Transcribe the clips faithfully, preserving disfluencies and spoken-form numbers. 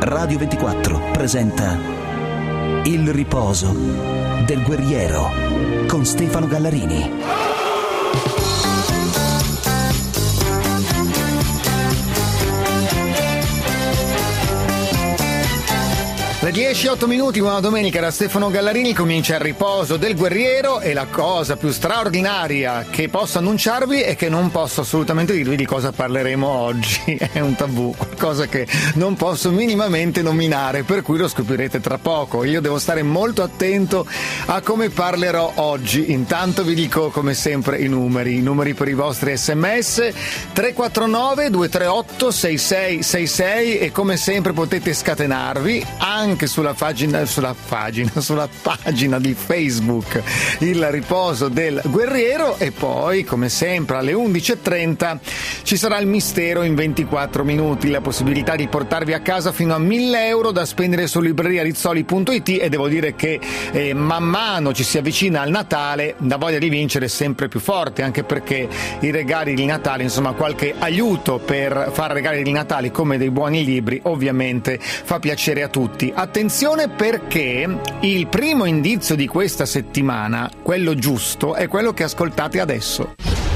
Radio ventiquattro presenta Il riposo del guerriero con Stefano Gallarini. Le dieci e otto minuti, buona domenica da Stefano Gallarini, comincia il riposo del guerriero e la cosa più straordinaria che posso annunciarvi è che non posso assolutamente dirvi di cosa parleremo oggi, è un tabù, qualcosa che non posso minimamente nominare, per cui lo scoprirete tra poco. Io devo stare molto attento a come parlerò oggi. Intanto vi dico come sempre i numeri, i numeri per i vostri sms tre quattro nove due tre otto sei sei sei sei e come sempre potete scatenarvi anche anche sulla pagina, sulla pagina, sulla pagina di Facebook Il riposo del guerriero, e poi come sempre alle undici e trenta ci sarà il mistero in ventiquattro minuti, la possibilità di portarvi a casa fino a mille euro da spendere su libreria rizzoli punto it, e devo dire che eh, man mano ci si avvicina al Natale la voglia di vincere è sempre più forte, anche perché i regali di Natale, insomma qualche aiuto per fare regali di Natale come dei buoni libri ovviamente fa piacere a tutti. Attenzione, perché il primo indizio di questa settimana, quello giusto, è quello che ascoltate adesso.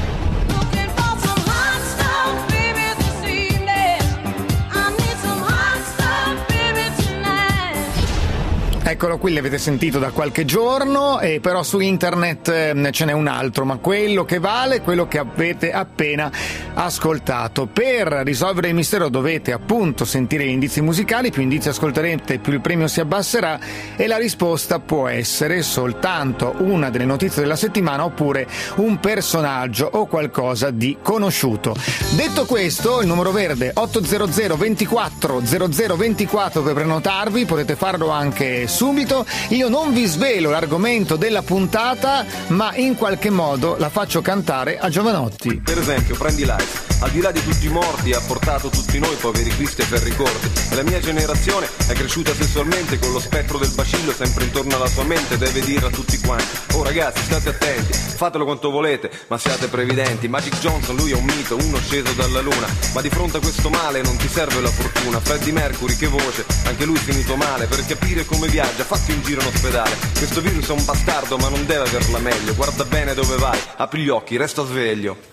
Eccolo qui, l'avete sentito da qualche giorno, e però su internet eh, ce n'è un altro, ma quello che vale è quello che avete appena ascoltato. Per risolvere il mistero dovete appunto sentire gli indizi musicali, più indizi ascolterete più il premio si abbasserà, e la risposta può essere soltanto una delle notizie della settimana oppure un personaggio o qualcosa di conosciuto. Detto questo, il numero verde otto zero zero ventiquattro zero zero ventiquattro per prenotarvi, potete farlo anche subito. Io non vi svelo l'argomento della puntata, ma in qualche modo la faccio cantare a Giovanotti. Per esempio, prendi Life, al di là di tutti i morti ha portato tutti noi poveri Christopher ricordi, e la mia generazione è cresciuta sessualmente con lo spettro del bacillo sempre intorno alla sua mente, deve dire a tutti quanti: oh ragazzi, state attenti, fatelo quanto volete, ma siate previdenti. Magic Johnson, lui è un mito, uno sceso dalla luna, ma di fronte a questo male non ti serve la fortuna. Freddie Mercury, che voce, anche lui finito male, per capire come viaggia fatti un giro in ospedale. Questo virus è un bastardo ma non deve averla meglio, guarda bene dove vai, apri gli occhi, resta sveglio.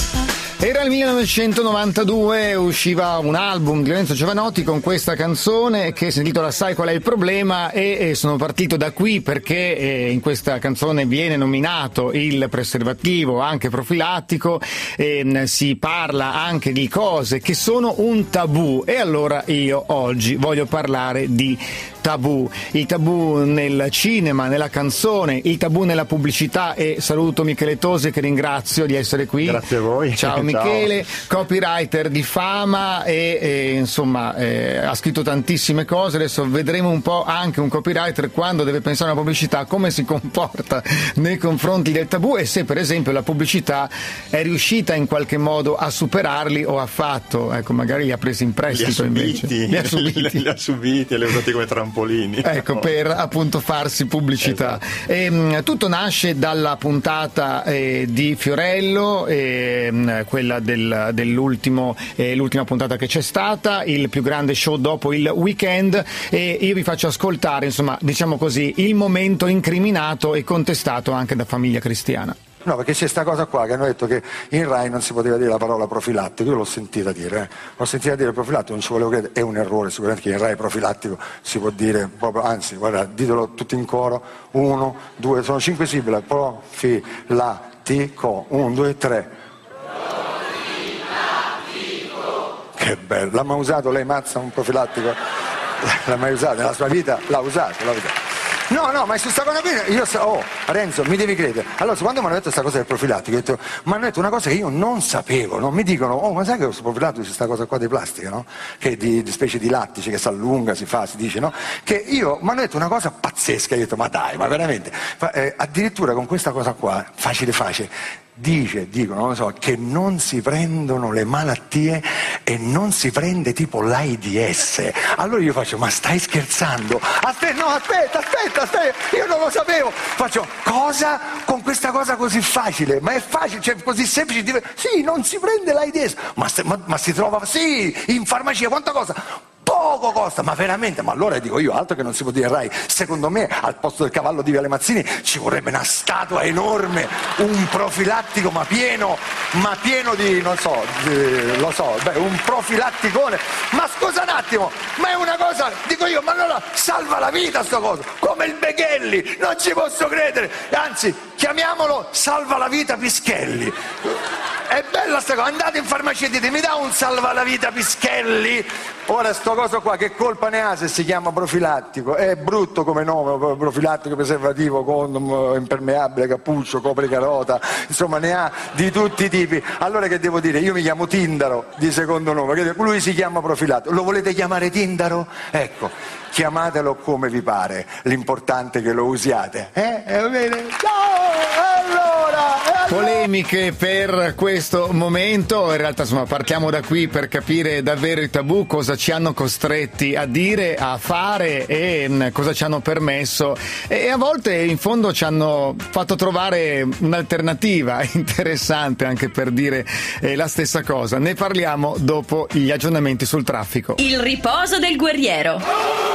Era il millenovecentonovantadue, usciva un album di Lorenzo Giovanotti con questa canzone che si intitola Sai qual è il problema, e, e sono partito da qui perché eh, in questa canzone viene nominato il preservativo anche profilattico, e si parla anche di cose che sono un tabù, e allora io oggi voglio parlare di tabù, il tabù nel cinema, nella canzone, il tabù nella pubblicità, e saluto Michele Tosi che ringrazio di essere qui. Grazie a voi. Ciao Michele, copywriter di fama e, e insomma eh, ha scritto tantissime cose. Adesso vedremo un po' anche un copywriter quando deve pensare a una pubblicità come si comporta nei confronti del tabù, e se per esempio la pubblicità è riuscita in qualche modo a superarli o ha fatto, ecco, magari li ha presi in prestito li invece. Li ha subiti, li ha subiti e li ha usati come trampolini. Ecco, per appunto farsi pubblicità. Esatto. E, mh, tutto nasce dalla puntata eh, di Fiorello, eh, mh, quella del, dell'ultimo, eh, l'ultima puntata che c'è stata, il più grande show dopo il weekend, e io vi faccio ascoltare, insomma, diciamo così, il momento incriminato e contestato anche da Famiglia Cristiana. No, perché c'è sta cosa qua che hanno detto che in Rai non si poteva dire la parola profilattico, io l'ho sentita dire, eh. l'ho sentita dire profilattico, non ci volevo credere, è un errore sicuramente che in Rai profilattico si può dire proprio, anzi, guarda, ditelo tutti in coro, uno, due, sono cinque sillabe, profilattico, un, due, tre. Profilattico. Che bello, l'ha mai usato lei, Mazza, un profilattico? L'ha mai usato, nella sua vita l'ha usato, l'ha usato. No, no, ma su sta cosa qui, io so, oh, Renzo, mi devi credere. Allora, quando mi hanno detto questa cosa del profilattico, ho detto, mi hanno detto una cosa che io non sapevo, no? Mi dicono, oh, ma sai che questo profilattico c'è questa cosa qua di plastica, no? Che di, di specie di lattice che si allunga, si fa, si dice, no? Che io, mi hanno detto una cosa pazzesca, io ho detto, ma dai, ma veramente, fa, eh, addirittura con questa cosa qua, facile facile, dice, dicono, non lo so, che non si prendono le malattie e non si prende tipo l'AIDS. Allora io faccio, ma stai scherzando? Aspetta, no, aspetta, aspetta, aspetta, io non lo sapevo. Faccio, cosa? Con questa cosa così facile? Ma è facile, cioè così semplice? Di... Sì, non si prende l'AIDS, ma, ma, ma si trova, sì, in farmacia, quanta cosa? poco costa, ma veramente, ma allora dico io, altro che non si può dire Rai, secondo me al posto del cavallo di Viale Mazzini ci vorrebbe una statua enorme, un profilattico ma pieno, ma pieno di, non so, di, lo so, beh, un profilatticone, ma scusa un attimo, ma è una cosa, dico io, ma allora salva la vita sto coso, come il Beghelli, non ci posso credere, anzi, chiamiamolo salva la vita Pischelli. È bella sta cosa, andate in farmacia e dite mi dà un salvalavita Pischelli? Ora sto coso qua che colpa ne ha se si chiama profilattico? È brutto come nome, profilattico, preservativo, condom, impermeabile, cappuccio, copricarota, insomma ne ha di tutti i tipi. Allora che devo dire? Io mi chiamo Tindaro di secondo nome, lui si chiama profilattico. Lo volete chiamare Tindaro? Ecco, chiamatelo come vi pare, l'importante è che lo usiate. Eh? Eh, bene? Ciao! Allora! Polemiche per questo momento, in realtà insomma partiamo da qui per capire davvero i tabù, cosa ci hanno costretti a dire, a fare e mh, cosa ci hanno permesso e a volte in fondo ci hanno fatto trovare un'alternativa interessante anche per dire eh, la stessa cosa. Ne parliamo dopo gli aggiornamenti sul traffico. Il riposo del guerriero.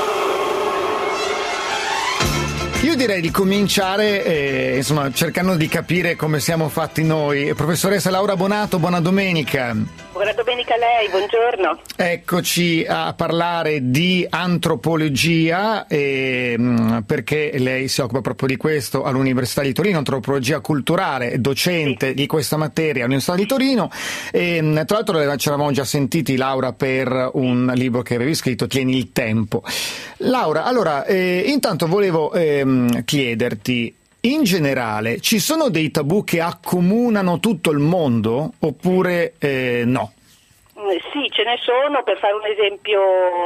Io direi di cominciare eh, insomma cercando di capire come siamo fatti noi. Professoressa Laura Bonato, buona domenica. Buona domenica a lei, buongiorno. Eccoci a parlare di antropologia eh, perché lei si occupa proprio di questo all'Università di Torino, antropologia culturale, docente sì. di questa materia all'Università di Torino e tra l'altro ci eravamo già sentiti Laura per un libro che avevi scritto, Tieni il tempo. Laura, allora eh, intanto volevo ehm, chiederti, in generale ci sono dei tabù che accomunano tutto il mondo oppure eh, no? Sì, ce ne sono. Per fare un esempio,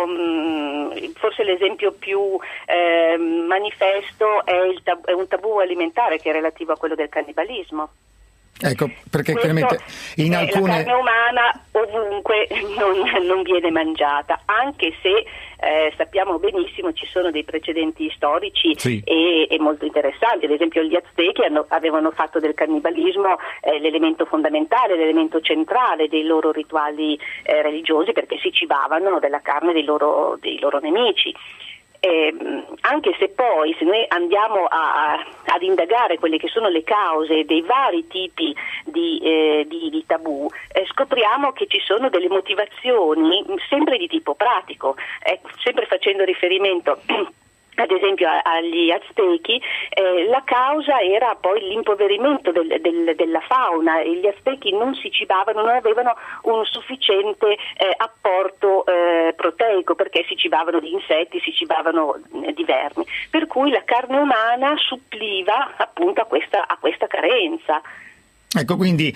forse l'esempio più eh, manifesto è, il tab- è un tabù alimentare che è relativo a quello del cannibalismo. Ecco, perché Questo, chiaramente in alcune... La carne umana ovunque non, non viene mangiata, anche se eh, sappiamo benissimo ci sono dei precedenti storici sì. e, e molto interessanti. Ad esempio gli Aztechi hanno, avevano fatto del cannibalismo eh, l'elemento fondamentale, l'elemento centrale dei loro rituali eh, religiosi, perché si cibavano della carne dei loro, dei loro nemici. Eh, anche se poi se noi andiamo a, a, ad indagare quelle che sono le cause dei vari tipi di, eh, di, di tabù, eh, scopriamo che ci sono delle motivazioni sempre di tipo pratico, eh, sempre facendo riferimento ad esempio agli Aztechi, eh, la causa era poi l'impoverimento del, del, della fauna e gli Aztechi non si cibavano, non avevano un sufficiente eh, apporto eh, proteico perché si cibavano di insetti, si cibavano eh, di vermi, per cui la carne umana suppliva appunto a questa, a questa carenza. Ecco, quindi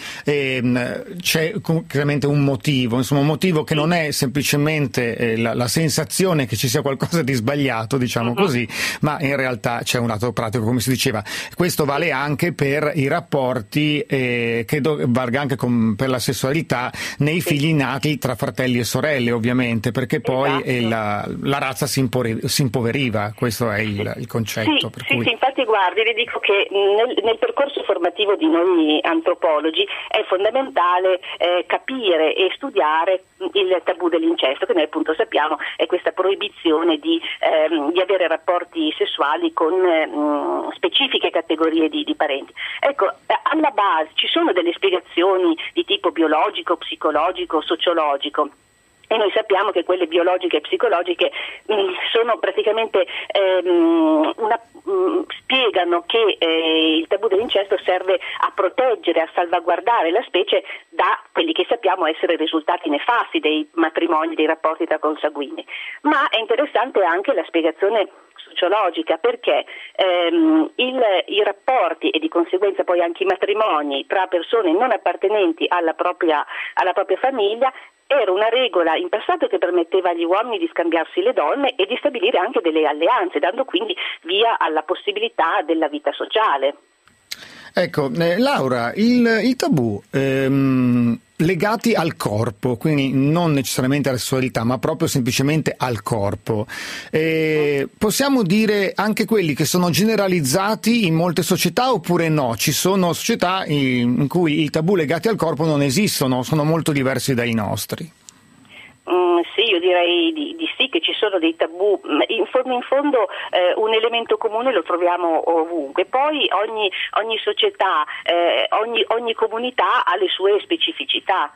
ehm, c'è chiaramente un motivo, insomma un motivo che non è semplicemente eh, la, la sensazione che ci sia qualcosa di sbagliato, diciamo uh-huh. così, ma in realtà c'è un lato pratico, come si diceva. Questo vale anche per i rapporti, eh, credo valga anche con, per la sessualità nei figli nati tra fratelli e sorelle, ovviamente, perché poi esatto. eh, la, la razza si, impore, si impoveriva, questo è il, il concetto. Sì, per sì, cui... sì, infatti guardi, le dico che nel, nel percorso formativo di noi antropologi è fondamentale eh, capire e studiare il tabù dell'incesto, che noi appunto sappiamo è questa proibizione di, ehm, di avere rapporti sessuali con ehm, specifiche categorie di, di parenti. Ecco, alla base ci sono delle spiegazioni di tipo biologico, psicologico, sociologico. E noi sappiamo che quelle biologiche e psicologiche mh, sono praticamente ehm, una, mh, spiegano che eh, il tabù dell'incesto serve a proteggere, a salvaguardare la specie da quelli che sappiamo essere risultati nefasti dei matrimoni, dei rapporti tra consanguinei. Ma è interessante anche la spiegazione sociologica, perché ehm, il, i rapporti e di conseguenza poi anche i matrimoni tra persone non appartenenti alla propria, alla propria famiglia era una regola in passato che permetteva agli uomini di scambiarsi le donne e di stabilire anche delle alleanze, dando quindi via alla possibilità della vita sociale. Ecco, eh, Laura, il, il tabù ehm, legati al corpo, quindi non necessariamente alla sessualità, ma proprio semplicemente al corpo, eh, possiamo dire anche quelli che sono generalizzati in molte società oppure no? Ci sono società in, in cui i tabù legati al corpo non esistono, sono molto diversi dai nostri. Mm, sì, io direi di, di sì, che ci sono dei tabù, in fondo, in fondo eh, un elemento comune lo troviamo ovunque, poi ogni, ogni società, eh, ogni, ogni comunità ha le sue specificità.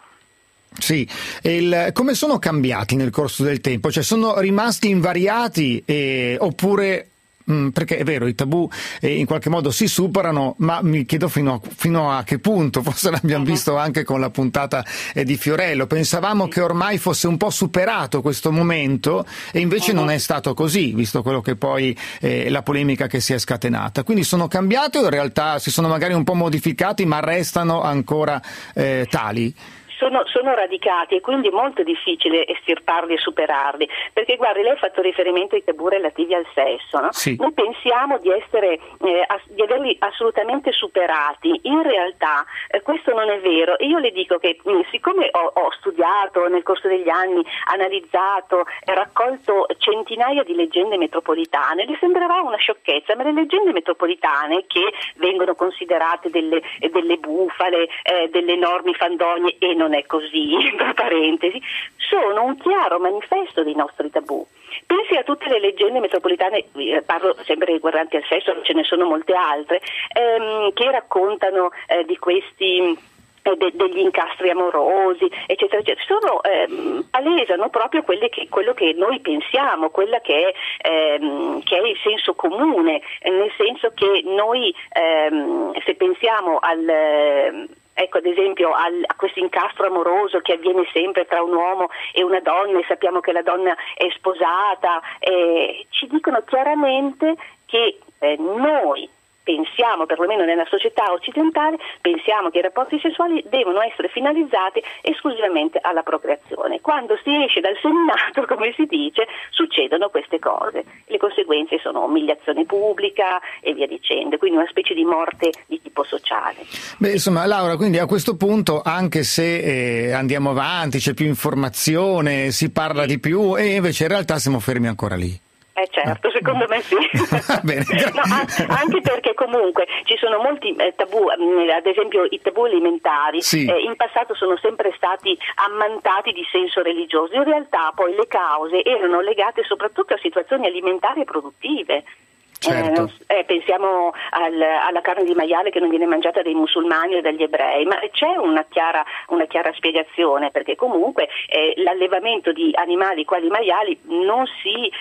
Sì, il, come sono cambiati nel corso del tempo? Cioè sono rimasti invariati eh, oppure... Perché è vero, i tabù eh, in qualche modo si superano, ma mi chiedo fino a, fino a che punto. Forse l'abbiamo uh-huh. visto anche con la puntata eh, di Fiorello. Pensavamo che ormai fosse un po' superato questo momento e invece uh-huh. non è stato così, visto quello che poi eh, la polemica che si è scatenata. Quindi sono cambiati o in realtà si sono magari un po' modificati ma restano ancora eh, tali? Sono, sono radicati e quindi è molto difficile estirparli e superarli, perché guardi, lei ha fatto riferimento ai tabù relativi al sesso, no? Sì. Noi pensiamo di essere eh, ass- di averli assolutamente superati, in realtà eh, questo non è vero, e io le dico che mh, siccome ho, ho studiato nel corso degli anni, analizzato e raccolto centinaia di leggende metropolitane, le sembrerà una sciocchezza, ma le leggende metropolitane, che vengono considerate delle, delle bufale, eh, delle enormi fandonie, e non è così, tra parentesi, sono un chiaro manifesto dei nostri tabù. Pensi a tutte le leggende metropolitane, eh, parlo sempre riguardanti al sesso, ce ne sono molte altre, ehm, che raccontano eh, di questi eh, de- degli incastri amorosi, eccetera, eccetera. Sono ehm, palesano proprio quelle che, quello che noi pensiamo, quella che è, ehm, che è il senso comune, eh, nel senso che noi ehm, se pensiamo al eh, ecco, ad esempio al, a questo incastro amoroso che avviene sempre tra un uomo e una donna, e sappiamo che la donna è sposata, eh, ci dicono chiaramente che eh, noi pensiamo, perlomeno nella società occidentale, pensiamo che i rapporti sessuali devono essere finalizzati esclusivamente alla procreazione. Quando si esce dal seminato, come si dice, succedono queste cose. Le conseguenze sono umiliazione pubblica e via dicendo, quindi una specie di morte di tipo sociale. Beh, insomma, Laura, quindi a questo punto, anche se eh, andiamo avanti, c'è più informazione, si parla di più, e invece in realtà siamo fermi ancora lì. Eh certo, secondo me sì. Bene. No, anche perché comunque ci sono molti eh, tabù, ad esempio i tabù alimentari, sì. eh, in passato sono sempre stati ammantati di senso religioso, in realtà poi le cause erano legate soprattutto a situazioni alimentari e produttive. Certo. Eh, eh, pensiamo al, alla carne di maiale che non viene mangiata dai musulmani o dagli ebrei, ma c'è una chiara, una chiara spiegazione, perché comunque eh, l'allevamento di animali quali maiali non si,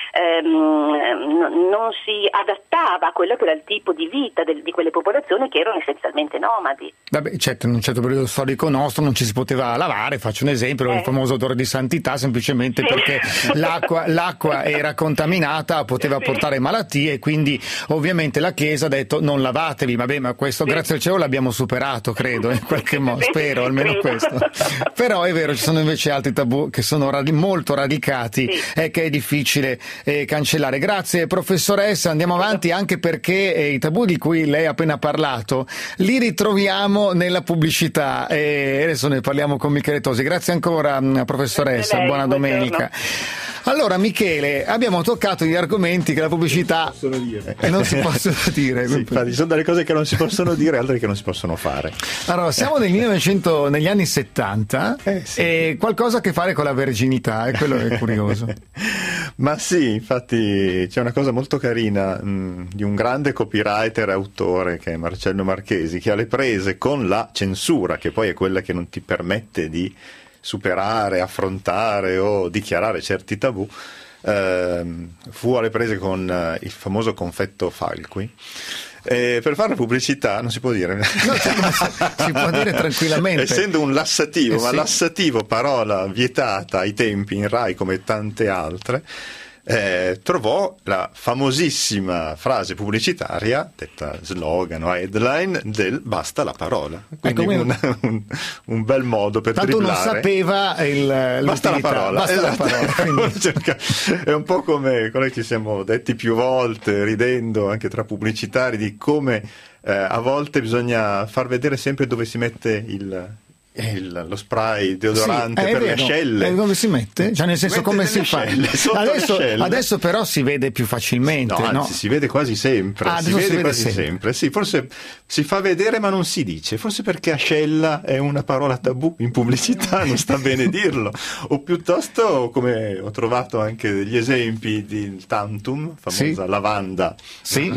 ehm, non si adattava a quello che era il tipo di vita del, di quelle popolazioni che erano essenzialmente nomadi. Vabbè, certo, in un certo periodo storico nostro non ci si poteva lavare, faccio un esempio, eh. il famoso odore di santità, semplicemente sì. perché l'acqua, l'acqua era contaminata, poteva sì. portare malattie, e quindi ovviamente la Chiesa ha detto non lavatevi. Vabbè, ma questo sì. grazie al cielo l'abbiamo superato, credo, in qualche modo, spero almeno questo. Però è vero, ci sono invece altri tabù che sono radi- molto radicati sì. e che è difficile eh, cancellare. Grazie professoressa, andiamo avanti, anche perché eh, i tabù di cui lei ha appena parlato li ritroviamo nella pubblicità, e adesso ne parliamo con Michele Tosi. Grazie ancora professoressa, lei, buona domenica. Allora Michele, abbiamo toccato gli argomenti che la pubblicità e non si possono dire. Sì, infatti, sono delle cose che non si possono dire, altre che non si possono fare. Allora, siamo nel millenovecento, negli anni settanta, eh, sì. e qualcosa a che fare con la verginità, e quello è curioso. Ma sì, infatti c'è una cosa molto carina mh, di un grande copywriter e autore che è Marcello Marchesi, che ha le prese con la censura, che poi è quella che non ti permette di superare, affrontare o dichiarare certi tabù. Uh, fu alle prese con uh, il famoso confetto Falqui. Eh, per fare la pubblicità non si può dire, no, si può dire tranquillamente, essendo un lassativo, eh, ma sì. lassativo, parola vietata ai tempi in Rai come tante altre. Eh, trovò la famosissima frase pubblicitaria, detta slogan o headline, del basta la parola. Quindi ecco, un, un, un bel modo per tanto dribblare. Non sapeva il, basta la parola, basta esatto. la parola È un po' come quello che ci siamo detti più volte, ridendo anche tra pubblicitari, di come eh, a volte bisogna far vedere sempre dove si mette il Il, lo spray deodorante sì, per vero. le ascelle. E dove si mette? Cioè nel senso Mette come si ascelle, fa? Adesso, adesso però si vede più facilmente. No, anzi, no? si vede quasi sempre. Ah, si, vede si vede quasi sempre. sempre. Sì, forse si fa vedere ma non si dice. Forse perché ascella è una parola tabù in pubblicità, non sta bene dirlo. O piuttosto, come ho trovato anche degli esempi di Tantum, famosa sì. lavanda, sì.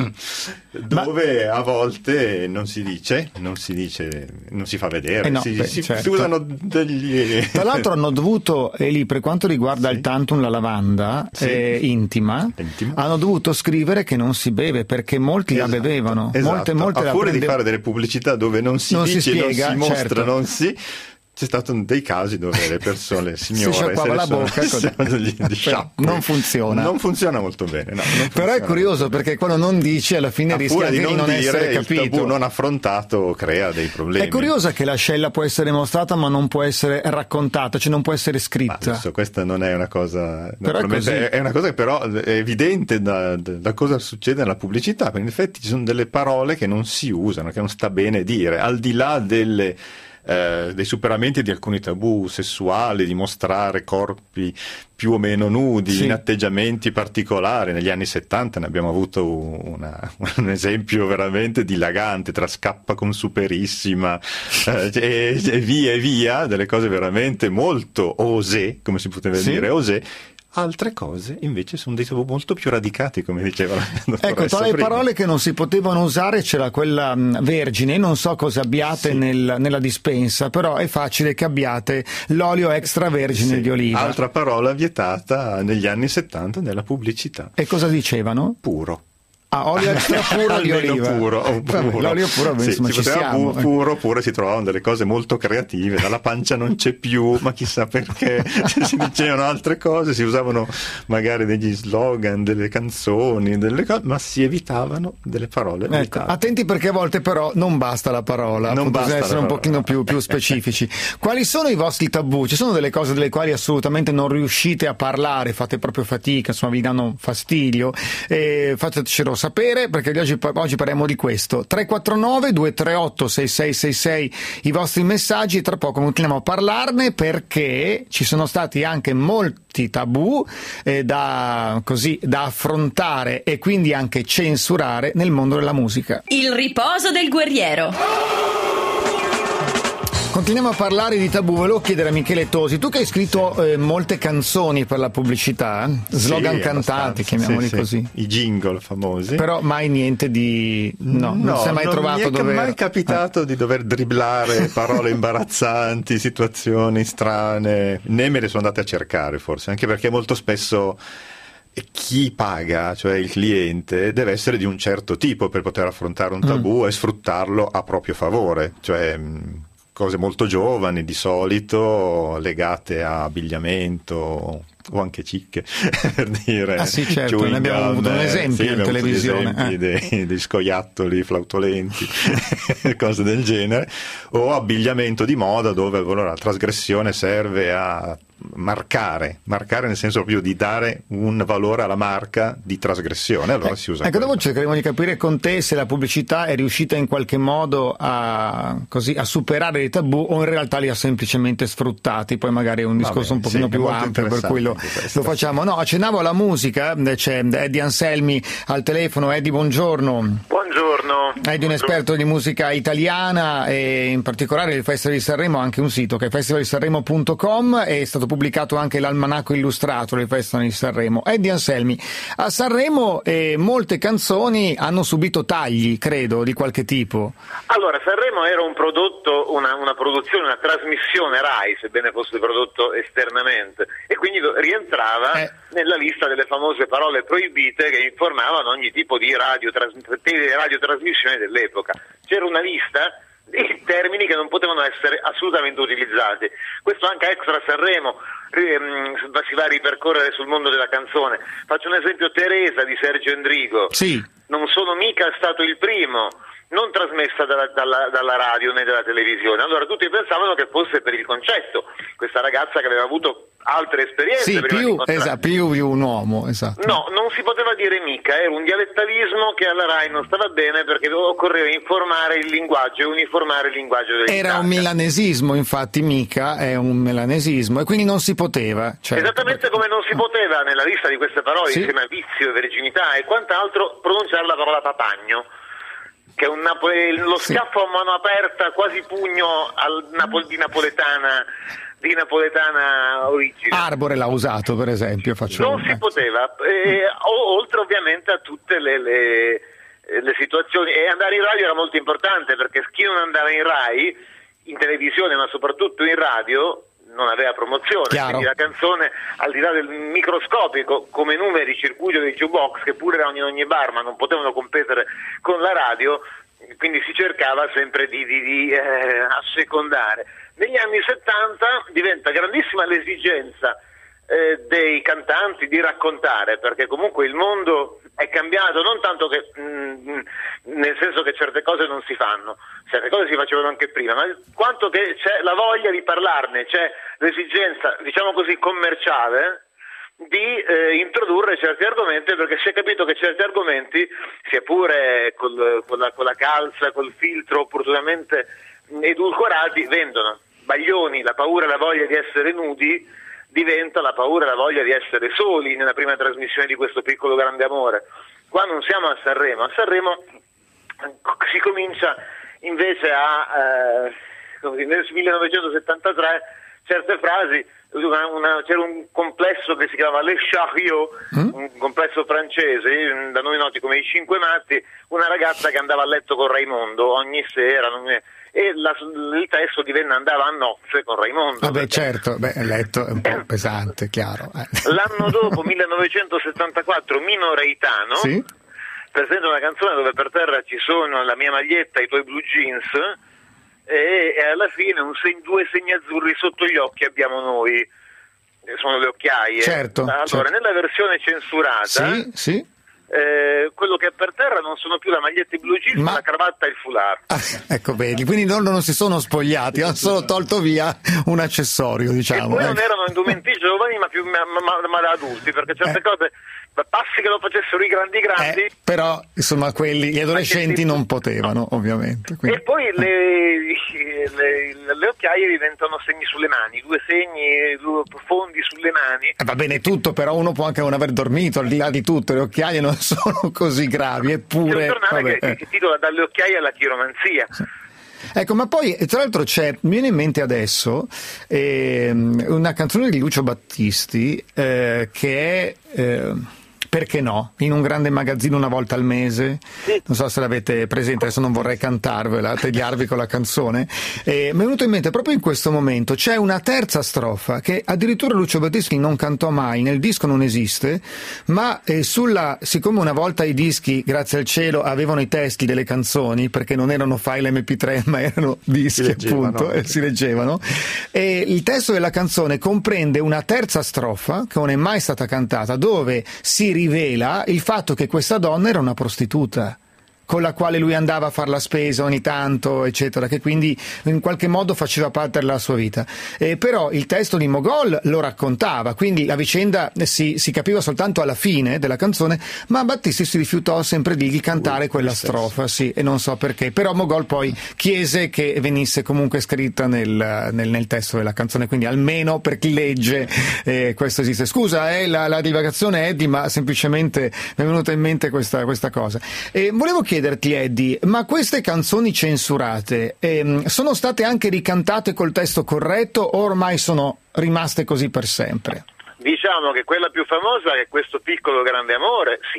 dove ma... a volte non si dice, non si dice, non si fa vedere, eh no, si, beh, si, certo. si usano degli... Tra l'altro hanno dovuto, e lì per quanto riguarda sì. il Tantum, la lavanda sì. eh, intima, intima, hanno dovuto scrivere che non si beve perché molti esatto, la bevevano. Esatto. Molte, molte a la fuori prende... di fare delle pubblicità dove non si non dice, si spiega, non si mostra, certo. non si... C'è stato dei casi dove le persone, signore, si sciacquava la bocca, di, di non funziona. Non funziona molto bene. No, non Però è curioso perché quando non dici alla fine rischia di non, non dire, essere il capito. Tabù non affrontato crea dei problemi. È curioso che l'ascella può essere mostrata ma non può essere raccontata, cioè non può essere scritta. Ma adesso questa non è una cosa, però è, così. è una cosa che però è evidente da, da cosa succede nella pubblicità, perché in effetti ci sono delle parole che non si usano, che non sta bene dire, al di là delle Eh, dei superamenti di alcuni tabù sessuali, di mostrare corpi più o meno nudi sì. in atteggiamenti particolari. Negli anni settanta ne abbiamo avuto una, un esempio veramente dilagante tra Scappa con Superissima eh, e, e via e via, delle cose veramente molto osé, come si poteva sì. dire, osé. Altre cose invece sono dei tabù molto più radicati, come diceva la dottoressa. Ecco, tra le prima. parole che non si potevano usare c'era quella mh, vergine. Non so cosa abbiate sì. nel, nella dispensa, però è facile che abbiate l'olio extravergine sì. di oliva. Altra parola vietata negli anni settanta nella pubblicità. E cosa dicevano? Puro. Ah, olio extra puro di oliva. Puro, oh, puro. L'olio puro, sì, insomma, ci siamo. Pu- puro, pure si trovavano delle cose molto creative, dalla pancia non c'è più, ma chissà perché, si dicevano altre cose, si usavano magari degli slogan, delle canzoni, delle cose, ma si evitavano delle parole. Ecco, attenti perché a volte però non basta la parola, non basta essere un pochino più, più specifici. Quali sono i vostri tabù? Ci sono delle cose delle quali assolutamente non riuscite a parlare, fate proprio fatica, insomma vi danno fastidio, e fatecelo sapere perché oggi, oggi parliamo di questo. Tre quattro nove due tre otto sei sei sei sei i vostri messaggi, e tra poco continuiamo a parlarne perché ci sono stati anche molti tabù eh, da, così, da affrontare e quindi anche censurare nel mondo della musica. Il riposo del guerriero. Continuiamo a parlare di tabù. Volevo chiedere a Michele Tosi, tu che hai scritto eh, molte canzoni per la pubblicità, slogan sì, cantati, chiamiamoli sì, così. Sì. I jingle famosi. Però mai niente di... No, no non si è mai non trovato dove... dove... Non mi è mai capitato eh. di dover dribblare parole imbarazzanti, situazioni strane, né me le sono andate a cercare forse, anche perché molto spesso... E chi paga, cioè il cliente, deve essere di un certo tipo per poter affrontare un tabù mm. e sfruttarlo a proprio favore, cioè cose molto giovani di solito legate a abbigliamento o anche cicche, per dire. Ah sì, certo, ne abbiamo avuto un esempio sì, in televisione. Esempi eh. dei, dei scoiattoli flautolenti, cose del genere, o abbigliamento di moda dove allora, la trasgressione serve a marcare, marcare nel senso proprio di dare un valore alla marca di trasgressione, allora eh, si usa ecco, quello. dopo cercheremo di capire con te se la pubblicità è riuscita in qualche modo a, così, a superare i tabù o in realtà li ha semplicemente sfruttati, poi magari è un discorso bene, un pochino sì, più ampio per cui lo, lo facciamo. No, accennavo alla musica, c'è Eddie Anselmi al telefono. Eddie, buongiorno. Buongiorno. Eddie, un esperto di musica italiana e in particolare del Festival di Sanremo, ha anche un sito che è festival di sanremo punto com, è stato pubblicato anche l'almanacco illustrato del Festival di Sanremo. Eddie Anselmi, a Sanremo eh, molte canzoni hanno subito tagli, credo, di qualche tipo. Allora, Sanremo era un prodotto, una, una produzione, una trasmissione Rai, sebbene fosse prodotto esternamente, e quindi rientrava eh. nella lista delle famose parole proibite che informavano ogni tipo di radiotras- radiotrasmissione dell'epoca. C'era una lista di termini che non potevano essere assolutamente utilizzati. Questo anche a Extra Sanremo ehm, si va a ripercorrere sul mondo della canzone. Faccio un esempio: Teresa di Sergio Endrigo. Sì. Non sono mica stato il primo, non trasmessa dalla, dalla, dalla radio né dalla televisione. Allora tutti pensavano che fosse per il concetto, questa ragazza che aveva avuto altre esperienze. Sì, prima più, di esatto, più, più un uomo, esatto. No, non si poteva dire mica, era un dialettalismo che alla RAI non stava bene perché occorreva informare il linguaggio e uniformare il linguaggio dell'Italia. Era un milanesismo, infatti mica è un milanesismo e quindi non si poteva. Certo. Esattamente come non si poteva nella lista di queste parole, sì, insieme a vizio, verginità e quant'altro, pronunciare la parola papagno, che è un Napoli, lo sì. schiaffo a mano aperta, quasi pugno al Napol- di napoletana di napoletana origine. Arbore l'ha usato, per esempio, faccio non si poteva, eh, o, oltre ovviamente a tutte le, le, le situazioni, e andare in radio era molto importante perché chi non andava in Rai, in televisione ma soprattutto in radio, non aveva promozione. Chiaro. Quindi la canzone, al di là del microscopico come numeri circuito dei jukebox, che pure erano in ogni bar ma non potevano competere con la radio, quindi si cercava sempre di, di, di eh, assecondare. Negli anni settanta diventa grandissima l'esigenza eh, dei cantanti di raccontare, perché comunque il mondo è cambiato, non tanto che mh, nel senso che certe cose non si fanno, certe cose si facevano anche prima, ma quanto che c'è la voglia di parlarne, c'è l'esigenza, diciamo così, commerciale di eh, introdurre certi argomenti, perché si è capito che certi argomenti, sia pure col, con, la, con la calza, col filtro opportunamente edulcorati, vendono. Baglioni, la paura e la voglia di essere nudi, diventa la paura e la voglia di essere soli nella prima trasmissione di Questo piccolo grande amore. Qua non siamo a Sanremo, a Sanremo si comincia invece a eh, nel millenovecentosettantatré certe frasi, una, una, c'era un complesso che si chiamava Les Chariots, mm? un complesso francese, da noi noti come i Cinque Matti, una ragazza che andava a letto con Raimondo ogni sera, non è, e la, il testo divenne andava a nozze con Raimondo. Vabbè, perché... certo, beh, il letto è un po' pesante, chiaro. Eh. L'anno dopo, millenovecentosettantaquattro, Mino Reitano, sì? presenta una canzone dove per terra ci sono La mia maglietta e i tuoi blue jeans, e, e alla fine un seg- due segni azzurri sotto gli occhi abbiamo noi, sono le occhiaie. Certo, allora, certo. Nella versione censurata, sì, sì. Eh, quello che è per terra non sono più la maglietta e i blue jeans, ma la cravatta e il foulard. Ah, ecco, vedi, quindi loro non si sono spogliati, hanno solo tolto via un accessorio, diciamo. E poi ecco. non erano indumenti giovani, ma più ma, ma, ma da adulti, perché certe eh. cose passi che lo facessero i grandi grandi, eh, però insomma quelli gli adolescenti non potevano, ovviamente. Quindi. E poi le, le, le occhiaie diventano segni sulle mani, due segni due profondi sulle mani. Eh, va bene tutto, però uno può anche non aver dormito, al di là di tutto, le occhiaie non sono così gravi, eppure. C'è un giornale vabbè, che, eh. che titola Dalle occhiaie alla chiromanzia. Sì. Ecco, ma poi tra l'altro c'è, mi viene in mente adesso eh, una canzone di Lucio Battisti eh, che è eh, Perché no? In un grande magazzino una volta al mese, sì. Non so se l'avete presente, adesso non vorrei cantarvela, tagliarvi con la canzone, eh, mi è venuto in mente proprio in questo momento, c'è una terza strofa che addirittura Lucio Battisti non cantò mai, nel disco non esiste, ma eh, sulla, siccome una volta i dischi, grazie al cielo, avevano i testi delle canzoni, perché non erano file emme pi tre ma erano dischi appunto, e si leggevano, e il testo della canzone comprende una terza strofa che non è mai stata cantata, dove si rivela il fatto che questa donna era una prostituta con la quale lui andava a fare la spesa ogni tanto, eccetera, che quindi in qualche modo faceva parte della sua vita. Eh, però il testo di Mogol lo raccontava, quindi la vicenda si, si capiva soltanto alla fine della canzone, ma Battisti si rifiutò sempre di cantare quella strofa, sì, e non so perché. Però Mogol poi chiese che venisse comunque scritta nel, nel, nel testo della canzone, quindi almeno per chi legge eh, questo esiste. Scusa, eh, la, la divagazione, Eddie, ma semplicemente mi è venuta in mente questa, questa cosa. E volevo chiederti, Eddie, ma queste canzoni censurate ehm, sono state anche ricantate col testo corretto o ormai sono rimaste così per sempre? Diciamo che quella più famosa è Questo piccolo grande amore, sì.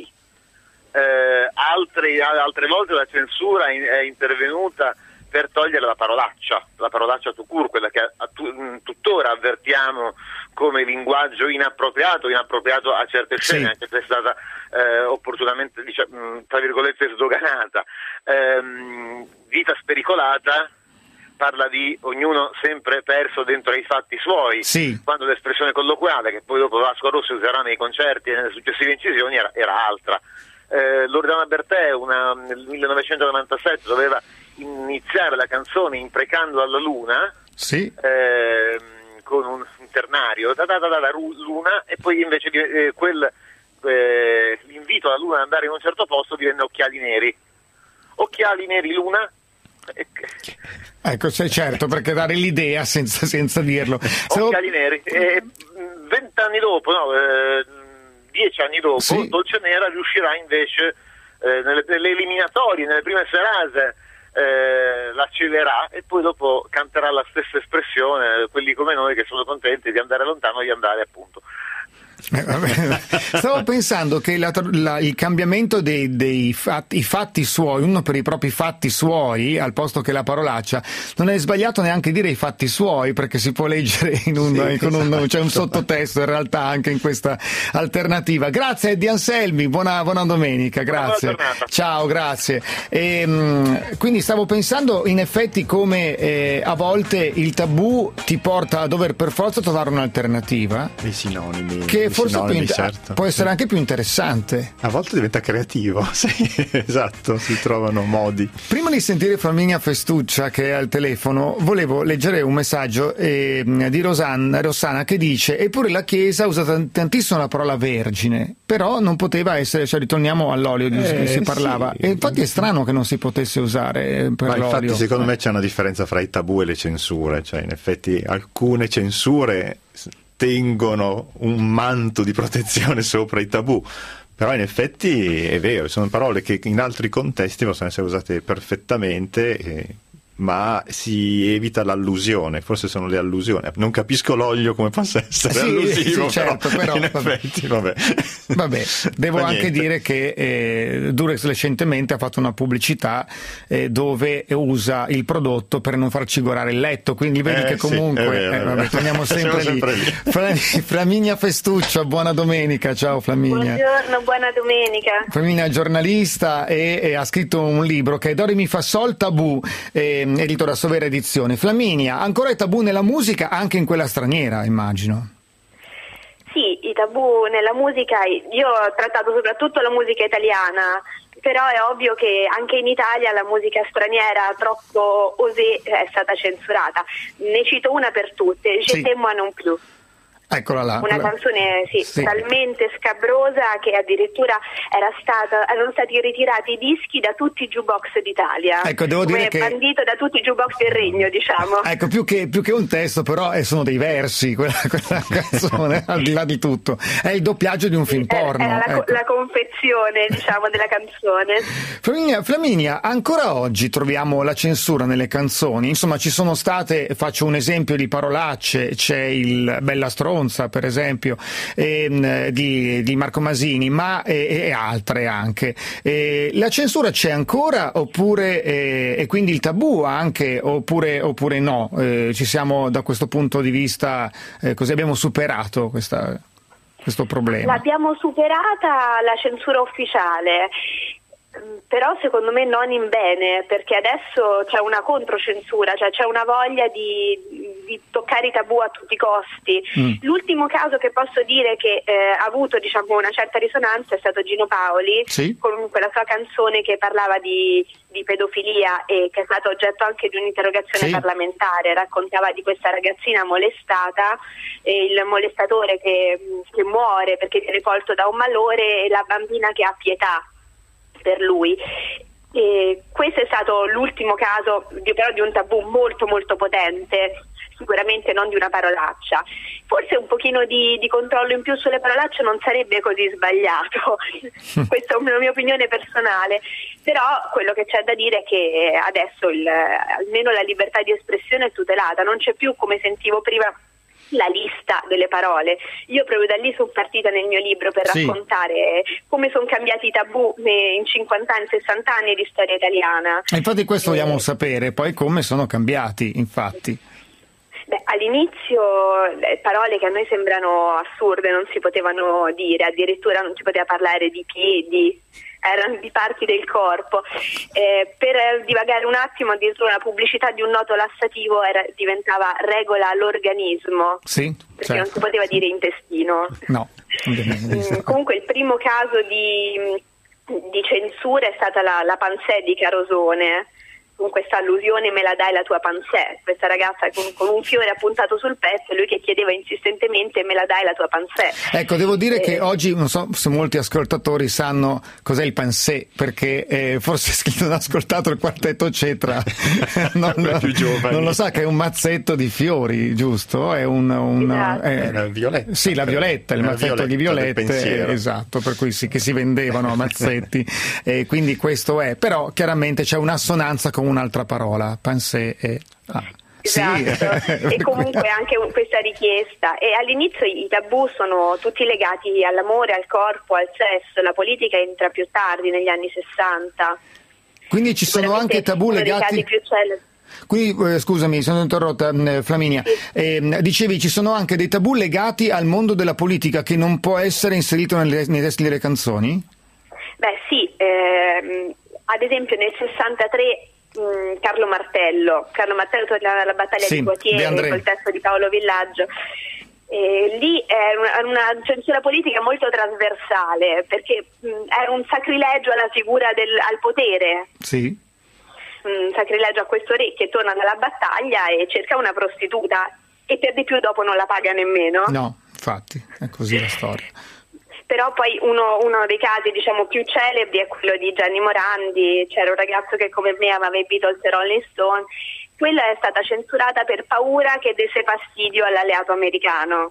Eh, altre, altre volte la censura è intervenuta per togliere la parolaccia, la parolaccia tout court, quella che a tu, tuttora avvertiamo come linguaggio inappropriato, inappropriato a certe scene, sì. Anche se è stata eh, opportunamente, diciamo, tra virgolette, sdoganata. Ehm, vita spericolata parla di ognuno sempre perso dentro ai fatti suoi, sì. Quando l'espressione colloquiale, che poi dopo Vasco Rossi userà nei concerti e nelle successive incisioni, era, era altra. eh, Loredana Bertè una, nel millenovecentonovantasette doveva iniziare la canzone imprecando alla luna, sì. eh, con un, un ternario, da, da, da, da, luna, e poi invece eh, quel, eh, l'invito alla luna ad andare in un certo posto divenne occhiali neri. Occhiali neri luna. Ecco, sì, certo, perché dare l'idea senza, senza dirlo. Occhiali neri. E vent'anni dopo, no, eh, dieci anni dopo, sì. Dolce Nera riuscirà invece eh, nelle, nelle eliminatorie, nelle prime serate, eh, l'accelerà e poi dopo canterà la stessa espressione, quelli come noi che sono contenti di andare lontano e di andare appunto. Stavo pensando che la, la, il cambiamento dei, dei fatti, i fatti suoi, uno per i propri fatti suoi al posto che la parolaccia, non è sbagliato neanche dire i fatti suoi, perché si può leggere in un, sì, con un, esatto. C'è un sottotesto in realtà anche in questa alternativa. Grazie Eddie Anselmi, buona, buona domenica, grazie. Buona ciao, grazie. E, mh, quindi stavo pensando in effetti come eh, a volte il tabù ti porta a dover per forza trovare un'alternativa. I sinonimi. Che forse più inter- certo. può essere anche più interessante. A volte diventa creativo, sì, esatto, si trovano modi. Prima di sentire Flaminia Festuccia che è al telefono, volevo leggere un messaggio eh, di Rosanna, Rossana che dice: eppure la Chiesa usa tantissimo la parola vergine, però non poteva essere, cioè ritorniamo all'olio di cui eh, si parlava, sì. E infatti è strano che non si potesse usare per Ma l'olio. Infatti secondo me c'è una differenza fra i tabù e le censure, cioè in effetti alcune censure tengono un manto di protezione sopra i tabù, però in effetti è vero, sono parole che in altri contesti possono essere usate perfettamente, eh, ma si evita l'allusione, forse sono le allusioni, non capisco l'olio come possa essere sì, allusivo, sì, certo, però, in vabbè. effetti vabbè, vabbè devo Ma anche niente. dire che eh, Durex recentemente ha fatto una pubblicità eh, dove usa il prodotto per non far cigorare il letto, quindi vedi Eh, che comunque sì, è vero, eh, è vabbè, vero. torniamo sempre, sempre lì, lì. Flam- Flaminia Festuccia, buona domenica. Ciao Flaminia. Buongiorno, buona domenica. Flaminia è giornalista e, e ha scritto un libro che è Do Re Mi Fa Sol Tabù, eh, edito da Sovera Edizione. Flaminia, ancora i tabù nella musica, anche in quella straniera, immagino. Sì, i tabù nella musica, io ho trattato soprattutto la musica italiana, però è ovvio che anche in Italia la musica straniera troppo osé è stata censurata. Ne cito una per tutte, Je Sì. t'aime moi non plus. Eccola là. Una canzone sì, Sì. talmente scabrosa che addirittura era stata, erano stati ritirati i dischi da tutti i jukebox d'Italia. Ecco, devo come dire che bandito da tutti i jukebox del regno, diciamo. Ecco, più che, più che un testo, però eh, sono dei versi, quella, quella canzone, al di là di tutto. È il doppiaggio di un film Era- porno. Era la, ecco. la confezione, diciamo, della canzone. Flaminia, Flaminia, ancora oggi troviamo la censura nelle canzoni, insomma ci sono state, faccio un esempio di parolacce, c'è il Bella Stronza per esempio ehm, di, di Marco Masini, ma e, e altre anche. E la censura c'è ancora oppure eh, e quindi il tabù anche oppure, oppure no? Eh, ci siamo da questo punto di vista, eh, così abbiamo superato questa, questo problema? L'abbiamo superata la censura ufficiale. Però secondo me non in bene, perché adesso c'è una controcensura, cioè c'è una voglia di, di toccare i tabù a tutti i costi. Mm. L'ultimo caso che posso dire che eh, ha avuto diciamo una certa risonanza è stato Gino Paoli, sì, con quella sua canzone che parlava di, di pedofilia e che è stato oggetto anche di un'interrogazione, sì, parlamentare. Raccontava di questa ragazzina molestata e il molestatore che, che muore perché viene colto da un malore e la bambina che ha pietà per lui. E questo è stato l'ultimo caso di, però di un tabù molto molto potente, sicuramente non di una parolaccia. Forse un pochino di, di controllo in più sulle parolacce non sarebbe così sbagliato. Questa è una mia opinione personale, però quello che c'è da dire è che adesso il, almeno la libertà di espressione è tutelata, non c'è più, come sentivo prima, la lista delle parole. Io proprio da lì sono partita nel mio libro per sì. raccontare come sono cambiati i tabù in cinquanta anni, sessanta anni di storia italiana. E infatti questo eh, vogliamo sapere, poi come sono cambiati, infatti. Beh, all'inizio eh, parole che a noi sembrano assurde non si potevano dire, addirittura non si poteva parlare di piedi, erano di parti del corpo. Eh, per divagare un attimo, addirittura la pubblicità di un noto lassativo era, diventava regola l'organismo, sì, perché certo. non si poteva dire intestino. No. Mm, comunque il primo caso di, di censura è stata la, la Pansè di Carosone, con questa allusione "me la dai la tua Pansè", questa ragazza con, con un fiore appuntato sul petto e lui che chiedeva insistentemente "me la dai la tua Pansè". Ecco, devo dire eh, che oggi non so se molti ascoltatori sanno cos'è il Pansè, perché eh, forse chi non ha ascoltato il quartetto Cetra non, non lo sa, che è un mazzetto di fiori, giusto? È un, un esatto. è, la violetta. Sì, la violetta, il la mazzetto di violette, esatto, per cui sì, che si vendevano a mazzetti, e quindi questo è, però chiaramente c'è un'assonanza con un'altra parola, Pansè e ah. Esatto, sì. E comunque anche questa richiesta, e all'inizio i tabù sono tutti legati all'amore, al corpo, al sesso, la politica entra più tardi, negli anni sessanta. Quindi ci sono anche tabù legati... Più Quindi, eh, scusami, sono interrotta, eh, Flaminia, sì. eh, dicevi ci sono anche dei tabù legati al mondo della politica che non può essere inserito nelle, nei testi delle canzoni? Beh sì, ehm, ad esempio nel sessantatré mh, Carlo Martello, Carlo Martello torna alla battaglia sì, di Poitiers col testo di Paolo Villaggio. E lì è una, una censura politica molto trasversale, perché mh, è un sacrilegio alla figura del al potere. Sì. Un sacrilegio a questo re che torna dalla battaglia e cerca una prostituta, e per di più dopo non la paga nemmeno. No, infatti, è così la storia. Però poi uno, uno dei casi diciamo più celebri è quello di Gianni Morandi. C'era un ragazzo che come me amava i Beatles e Rolling Stone. Quella è stata censurata per paura che desse fastidio all'alleato americano,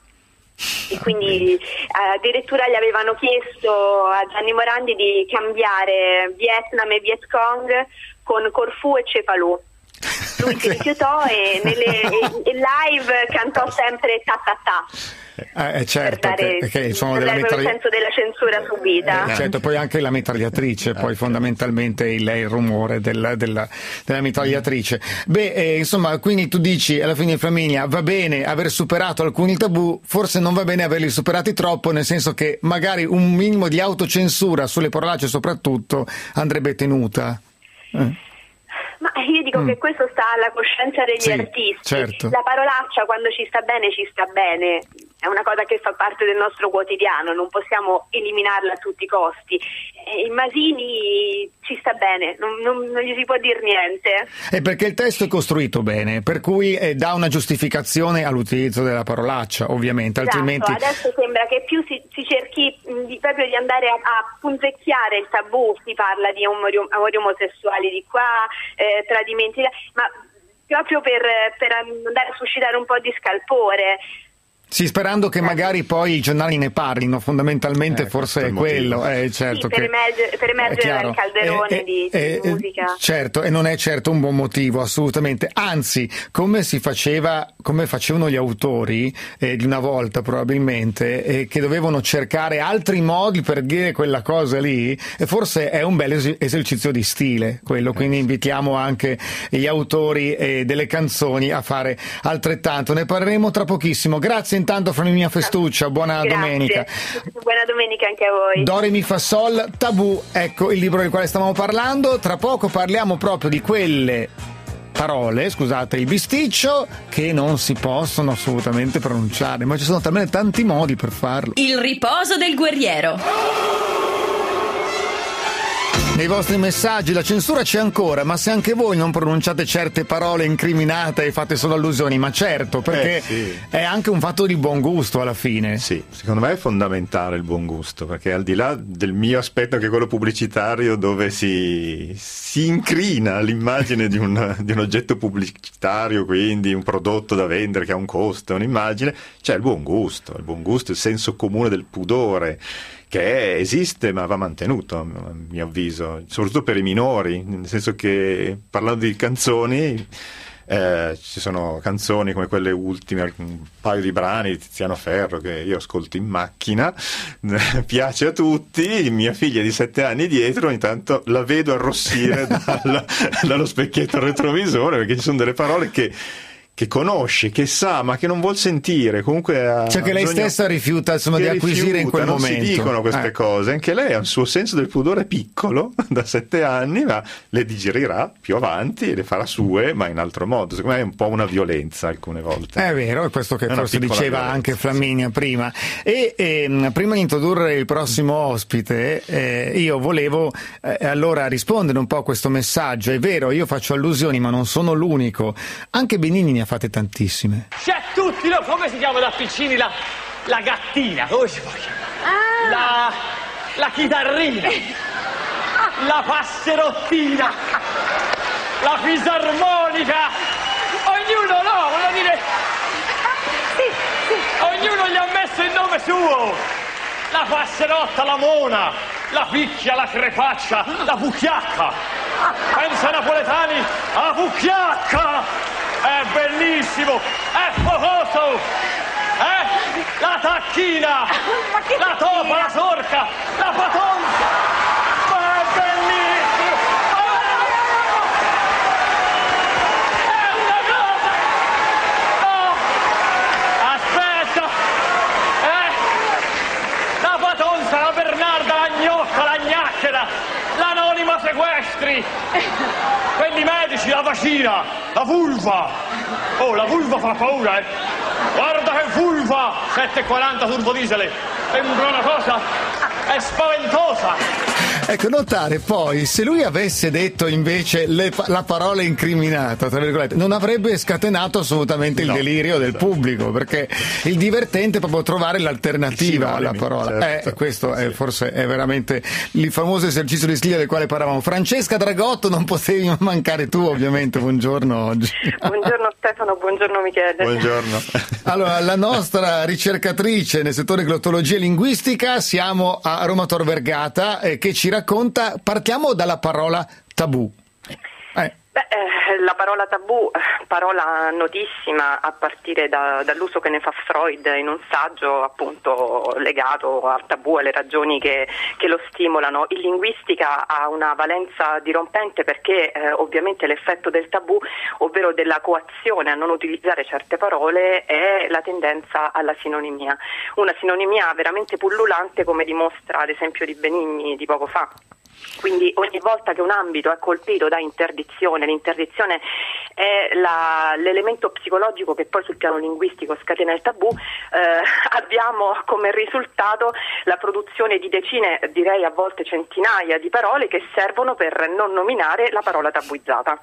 e quindi addirittura gli avevano chiesto a Gianni Morandi di cambiare Vietnam e Viet Cong con Corfù e Cefalù. Lui si rifiutò e nelle e live cantò sempre ta ta ta. Eh, certo, per dare, che, che il suono per della dare mitraglia... il senso della censura subita. Eh, certo, poi anche la mitragliatrice, poi fondamentalmente il, il rumore della, della, della mitragliatrice. Beh, eh, insomma, quindi tu dici alla fine, Flaminia, va bene aver superato alcuni tabù, forse non va bene averli superati troppo, nel senso che magari un minimo di autocensura sulle parolacce soprattutto andrebbe tenuta. Eh. Ma io dico mm. che questo sta alla coscienza degli sì, artisti. certo. La parolaccia quando ci sta bene ci sta bene, è una cosa che fa parte del nostro quotidiano, non possiamo eliminarla a tutti i costi. E il Masini ci sta bene, non, non, non gli si può dire niente. È perché il testo è costruito bene, per cui eh, dà una giustificazione all'utilizzo della parolaccia, ovviamente, esatto, altrimenti... Adesso sembra che più si, si cerchi mh, di, proprio di andare a, a punzecchiare il tabù, si parla di amori, amori omosessuali di qua, eh, tradimenti, ma proprio per, per andare a suscitare un po' di scalpore. Sì, sperando che magari poi i giornali ne parlino, fondamentalmente eh, forse è quello. Eh, certo, sì, per, che, emergere, per emergere dal calderone eh, di, eh, di musica. Certo, e non è certo un buon motivo, assolutamente. Anzi, come si faceva, come facevano gli autori eh, di una volta probabilmente, eh, che dovevano cercare altri modi per dire quella cosa lì, e forse è un bel es- esercizio di stile quello, quindi invitiamo anche gli autori eh, delle canzoni a fare altrettanto. Ne parleremo tra pochissimo. Grazie intanto Flaminia Festuccia, buona Grazie. domenica. Buona domenica anche a voi. Do, re, mi, fa, sol, tabù, ecco il libro del quale stavamo parlando. Tra poco parliamo proprio di quelle parole, scusate il bisticcio, che non si possono assolutamente pronunciare, ma ci sono talmente tanti modi per farlo. Il riposo del guerriero. Nei vostri messaggi la censura c'è ancora, ma se anche voi non pronunciate certe parole incriminate e fate solo allusioni, ma certo, perché eh, sì. è anche un fatto di buon gusto alla fine. Sì, secondo me è fondamentale il buon gusto, perché al di là del mio aspetto, che è quello pubblicitario, dove si, si incrina l'immagine di un, di un oggetto pubblicitario, quindi un prodotto da vendere che ha un costo, un'immagine, c'è il buon gusto, il buon gusto, il senso comune del pudore, che esiste ma va mantenuto a mio avviso, soprattutto per i minori, nel senso che, parlando di canzoni, eh, ci sono canzoni come quelle ultime, un paio di brani di Tiziano Ferro che io ascolto in macchina, piace a tutti, mia figlia di sette anni dietro ogni tanto la vedo arrossire dalla, dallo specchietto retrovisore, perché ci sono delle parole che che conosce, che sa, ma che non vuol sentire, comunque ha cioè che lei bisogno, stessa rifiuta insomma di acquisire rifiuta, in quel non momento. Non si dicono queste eh. cose, anche lei ha un suo senso del pudore piccolo da sette anni, ma le digerirà più avanti e le farà sue, ma in altro modo. Secondo me è un po' una violenza alcune volte. È vero, è questo che è forse diceva violenza, anche Flaminia sì. prima. E, e prima di introdurre il prossimo ospite, eh, io volevo eh, allora rispondere un po' a questo messaggio. È vero, io faccio allusioni, ma non sono l'unico. Anche Benigni ne ha fatte tantissime. C'è tutti, no? Come si chiama da piccini la, la gattina? Come si può chiamare? Ah. La, la chitarrina, la passerottina, la fisarmonica. Ognuno, no, voglio dire... Sì, sì. Ognuno gli ha messo il nome suo. La passerotta, la mona, la picchia, la crepaccia, la pucchiacca. Pensa ai napoletani, a pucchiacca. È bellissimo, è focoso, eh? La tacchina, la topa, la sorca, la patonza, ma è bellissimo! È una cosa! No! Aspetta! Eh? La patonza, la bernarda, la gnocca, la gnacchera, l'anonima sequestri! Quelli medici, la vacina, la vulva. Oh, la vulva fa paura, eh. Guarda che vulva! sette e quaranta turbo diesel. Sembra una cosa, è spaventosa. Ecco, notare poi, se lui avesse detto invece le, la parola incriminata, tra virgolette, non avrebbe scatenato assolutamente il no, delirio del esatto. pubblico, perché il divertente è proprio trovare l'alternativa alla parola. Certo. Eh, questo sì. è, forse è veramente il famoso esercizio di stile del quale parlavamo. Francesca Dragotto, non potevi mancare tu, ovviamente. Buongiorno oggi. Buongiorno Stefano, buongiorno Michele. Buongiorno. Allora, la nostra ricercatrice nel settore glottologia e linguistica, siamo a Roma Tor Vergata, eh, che ci racconta, partiamo dalla parola tabù. Eh. Beh, eh, la parola tabù, parola notissima a partire da, dall'uso che ne fa Freud in un saggio appunto legato al tabù e alle ragioni che, che lo stimolano. In linguistica ha una valenza dirompente perché eh, ovviamente l'effetto del tabù, ovvero della coazione a non utilizzare certe parole, è la tendenza alla sinonimia. Una sinonimia veramente pullulante, come dimostra l'esempio di Benigni di poco fa. Quindi ogni volta che un ambito è colpito da interdizione, l'interdizione è la, l'elemento psicologico che poi sul piano linguistico scatena il tabù, eh, abbiamo come risultato la produzione di decine, direi a volte centinaia di parole che servono per non nominare la parola tabuizzata.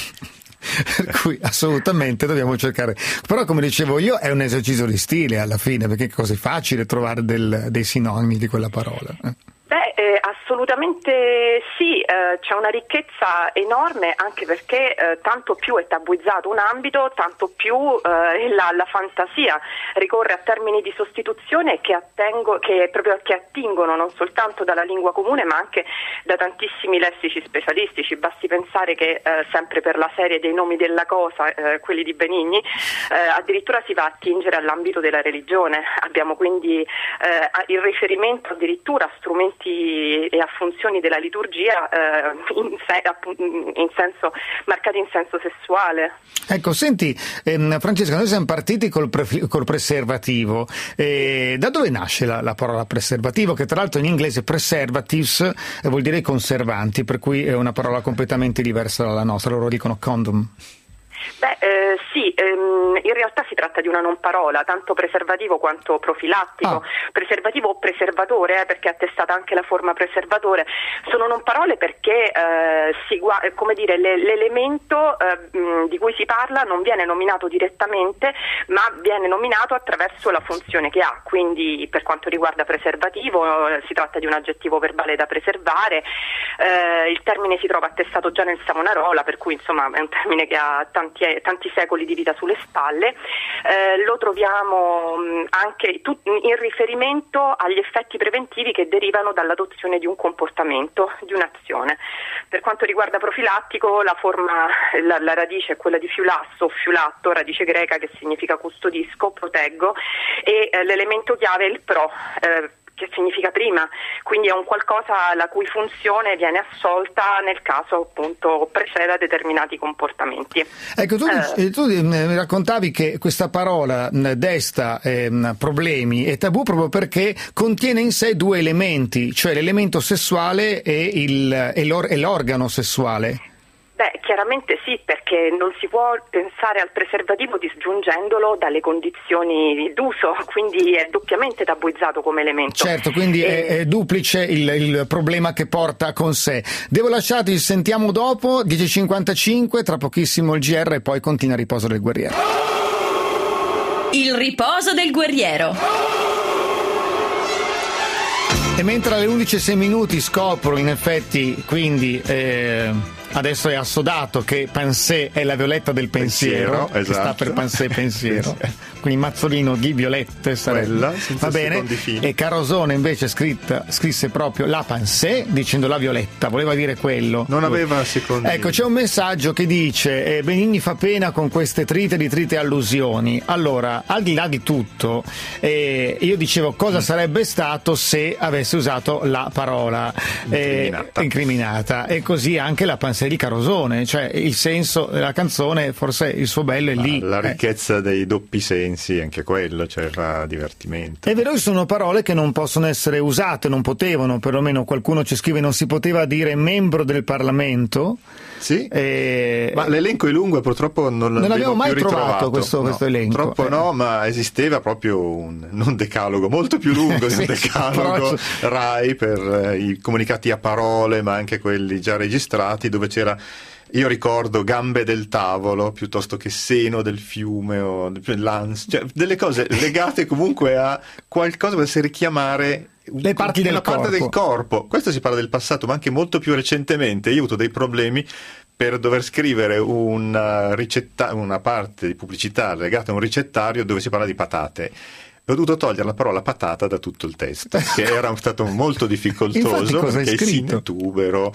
Per cui assolutamente dobbiamo cercare, però come dicevo io è un esercizio di stile alla fine, perché è così facile trovare del, dei sinonimi di quella parola. Beh, eh, assolutamente sì, eh, c'è una ricchezza enorme, anche perché eh, tanto più è tabuizzato un ambito, tanto più eh, la, la fantasia ricorre a termini di sostituzione che, attengo, che, proprio, che attingono non soltanto dalla lingua comune ma anche da tantissimi lessici specialistici. Basti pensare che eh, sempre per la serie dei nomi della cosa, eh, quelli di Benigni, eh, addirittura si va a attingere all'ambito della religione. Abbiamo quindi eh, il riferimento addirittura a strumenti e a funzioni della liturgia eh, in, se, in senso marcati in senso sessuale. Ecco, senti ehm, Francesca, noi siamo partiti col, pre, col preservativo. Eh, da dove nasce la, la parola preservativo, che tra l'altro in inglese preservatives eh, vuol dire conservanti, per cui è una parola completamente diversa dalla nostra, loro dicono condom. Beh, eh, sì, ehm, in realtà si tratta di una non parola, tanto preservativo quanto profilattico. Oh. Preservativo o preservatore, eh, perché è attestata anche la forma preservatore, sono non parole perché eh, si, come dire, le, l'elemento eh, di cui si parla non viene nominato direttamente, ma viene nominato attraverso la funzione che ha. Quindi per quanto riguarda preservativo eh, si tratta di un aggettivo verbale da preservare, eh, il termine si trova attestato già nel Savonarola, per cui insomma è un termine che ha tanti tanti secoli di vita sulle spalle. Eh, lo troviamo mh, anche tut- in riferimento agli effetti preventivi che derivano dall'adozione di un comportamento, di un'azione. Per quanto riguarda profilattico, la forma, la, la radice è quella di fiulasso, fiulatto, radice greca che significa custodisco, proteggo, e eh, l'elemento chiave è il pro, eh, che significa prima, quindi è un qualcosa la cui funzione viene assolta nel caso appunto preceda determinati comportamenti. Ecco, tu, eh, tu mi raccontavi che questa parola desta eh, problemi e tabù proprio perché contiene in sé due elementi, cioè l'elemento sessuale e, il, e, l'or, e l'organo sessuale. Beh, chiaramente sì, perché non si può pensare al preservativo disgiungendolo dalle condizioni d'uso, quindi è doppiamente tabuizzato come elemento. Certo, quindi e... è, è duplice il, il problema che porta con sé. Devo lasciarti, sentiamo dopo, dieci e cinquantacinque, tra pochissimo il G R e poi continua il riposo del guerriero. Il riposo del guerriero. E mentre alle undici e sei minuti scopro in effetti, quindi... Eh... adesso è assodato che Pensée è la violetta del pensiero, pensiero che esatto. sta per Pensée pensiero, quindi Mazzolino di violette sarebbe. Va bene. E Carosone invece scritta, scrisse proprio la Pensée dicendo la violetta, voleva dire quello. Non aveva secondi. Ecco, c'è un messaggio che dice eh, Benigni fa pena con queste trite di trite allusioni. Allora, al di là di tutto, eh, io dicevo cosa mm. sarebbe stato se avesse usato la parola eh, incriminata. incriminata e così anche la Pensée di Carosone, cioè il senso della canzone, forse il suo bello è lì. La ricchezza eh. dei doppi sensi, anche quello, cioè fa divertimento. È vero che sono parole che non possono essere usate, non potevano, perlomeno qualcuno ci scrive non si poteva dire membro del Parlamento. Sì, e... ma l'elenco è lungo e purtroppo non, non abbiamo mai più trovato ritrovato. questo, no, questo elenco. Purtroppo eh. no, ma esisteva proprio un non decalogo, molto più lungo di un sì, decalogo sì, RAI per eh, i comunicati a parole, ma anche quelli già registrati, dove c'era, io ricordo, gambe del tavolo piuttosto che seno del fiume o l'ans, cioè delle cose legate comunque a qualcosa che potesse richiamare le parti del una corpo. parte del corpo. Questo si parla del passato, ma anche molto più recentemente. Io ho avuto dei problemi per dover scrivere una, ricetta, una parte di pubblicità legata a un ricettario dove si parla di patate. Ho dovuto togliere la parola patata da tutto il testo, che era stato molto difficoltoso, perché il sinetubero,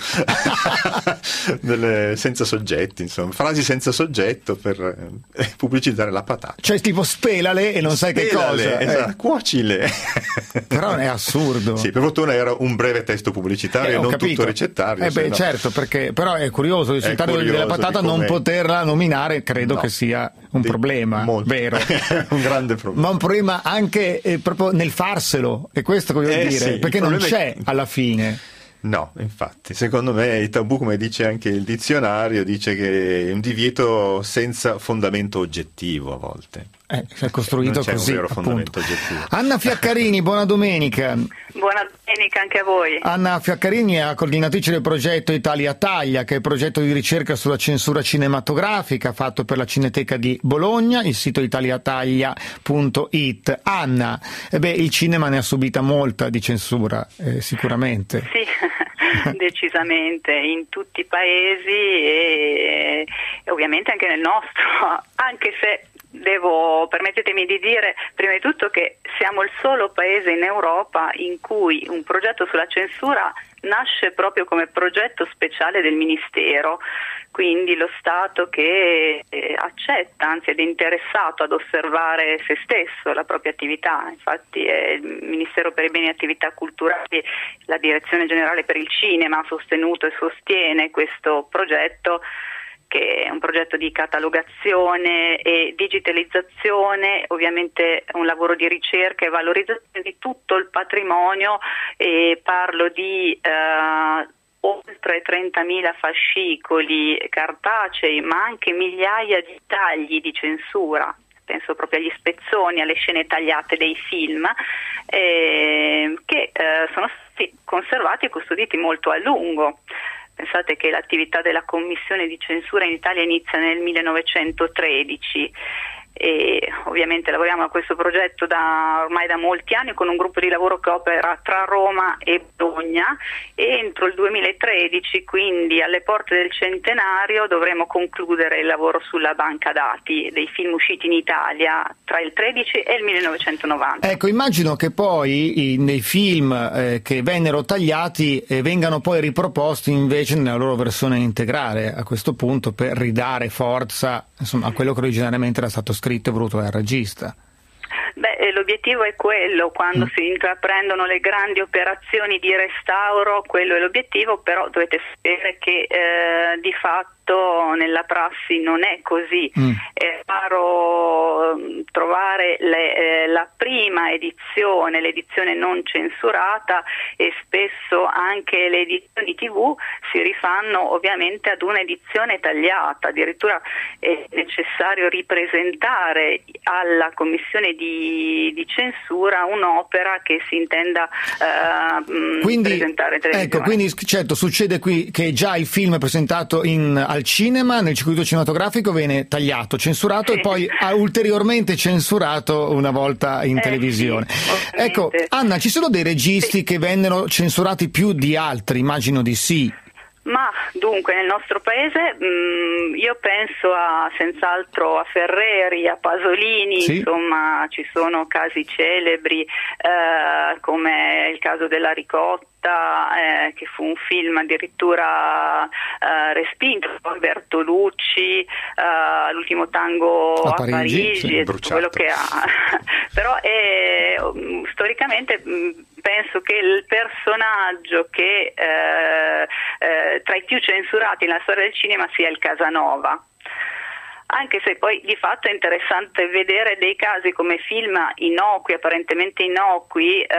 delle, senza soggetti, insomma, frasi senza soggetto per eh, pubblicizzare la patata. Cioè tipo spelale e non sai spelale, che cosa. Esatto, eh. cuocile. Però è assurdo. Sì, per fortuna era un breve testo pubblicitario eh, e non capito. tutto ricettario. Eh beh, no. certo, perché però è curioso, il ricettario della patata non poterla nominare, credo no. che sia un Di, problema, molto. vero? Un grande problema. Ma un problema anche eh, proprio nel farselo, è questo che voglio eh, dire, sì, perché non c'è è... alla fine. No, infatti, secondo me il tabù, come dice anche il dizionario, dice che è un divieto senza fondamento oggettivo a volte. Eh, è costruito non c'è così, un vero appunto. fondamento oggettivo. Anna Fiaccarini, buona domenica. Buona domenica anche a voi. Anna Fiaccarini è la coordinatrice del progetto Italia Taglia, che è il progetto di ricerca sulla censura cinematografica fatto per la Cineteca di Bologna, il sito italiataglia punto it. Anna, eh beh, il cinema ne ha subita molta di censura, eh, sicuramente. Sì, decisamente, in tutti i paesi e, e ovviamente anche nel nostro, anche se devo, permettetemi di dire prima di tutto che siamo il solo paese in Europa in cui un progetto sulla censura nasce proprio come progetto speciale del Ministero, quindi lo Stato che eh, accetta, anzi ed è interessato ad osservare se stesso, la propria attività. Infatti è il Ministero per i Beni e Attività Culturali, la Direzione Generale per il Cinema ha sostenuto e sostiene questo progetto, che è un progetto di catalogazione e digitalizzazione, ovviamente un lavoro di ricerca e valorizzazione di tutto il patrimonio, e parlo di eh, oltre trentamila fascicoli cartacei, ma anche migliaia di tagli di censura. Penso proprio agli spezzoni, alle scene tagliate dei film, eh, che eh, sono stati conservati e custoditi molto a lungo. Pensate che l'attività della commissione di censura in Italia inizia nel millenovecentotredici e ovviamente lavoriamo a questo progetto da ormai da molti anni con un gruppo di lavoro che opera tra Roma e Bologna, e entro il duemilatredici, quindi alle porte del centenario, dovremo concludere il lavoro sulla banca dati dei film usciti in Italia tra il tredici e il millenovecentonovanta. Ecco, immagino che poi i, nei film eh, che vennero tagliati eh, vengano poi riproposti invece nella loro versione integrale a questo punto, per ridare forza, insomma, a quello che originariamente era stato scritto e voluto dal regista. Beh, l'obiettivo è quello, quando mm. si intraprendono le grandi operazioni di restauro, quello è l'obiettivo, però dovete sapere che eh, di fatto nella prassi non è così. Mm. È raro trovare le, eh, la prima edizione, l'edizione non censurata, e spesso anche le edizioni tivù si rifanno ovviamente ad un'edizione tagliata, addirittura è necessario ripresentare alla commissione di, di censura un'opera che si intenda eh, quindi, presentare in televisione. Ecco, quindi certo succede qui che già il film presentato in al cinema, nel circuito cinematografico, viene tagliato, censurato sì. e poi ulteriormente censurato una volta in eh, televisione. Sì, ecco, Anna, ci sono dei registi sì. che vennero censurati più di altri? Immagino di sì. Ma dunque nel nostro paese mh, io penso a senz'altro a Ferreri, a Pasolini, sì. insomma ci sono casi celebri eh, come il caso della Ricotta, Eh, che fu un film addirittura eh, respinto, poi Bertolucci, eh, l'ultimo tango a, a Parigi, Parigi sì, quello che ha però è, storicamente penso che il personaggio che eh, eh, tra i più censurati nella storia del cinema sia il Casanova. Anche se poi di fatto è interessante vedere dei casi come film innocui, apparentemente innocui, eh,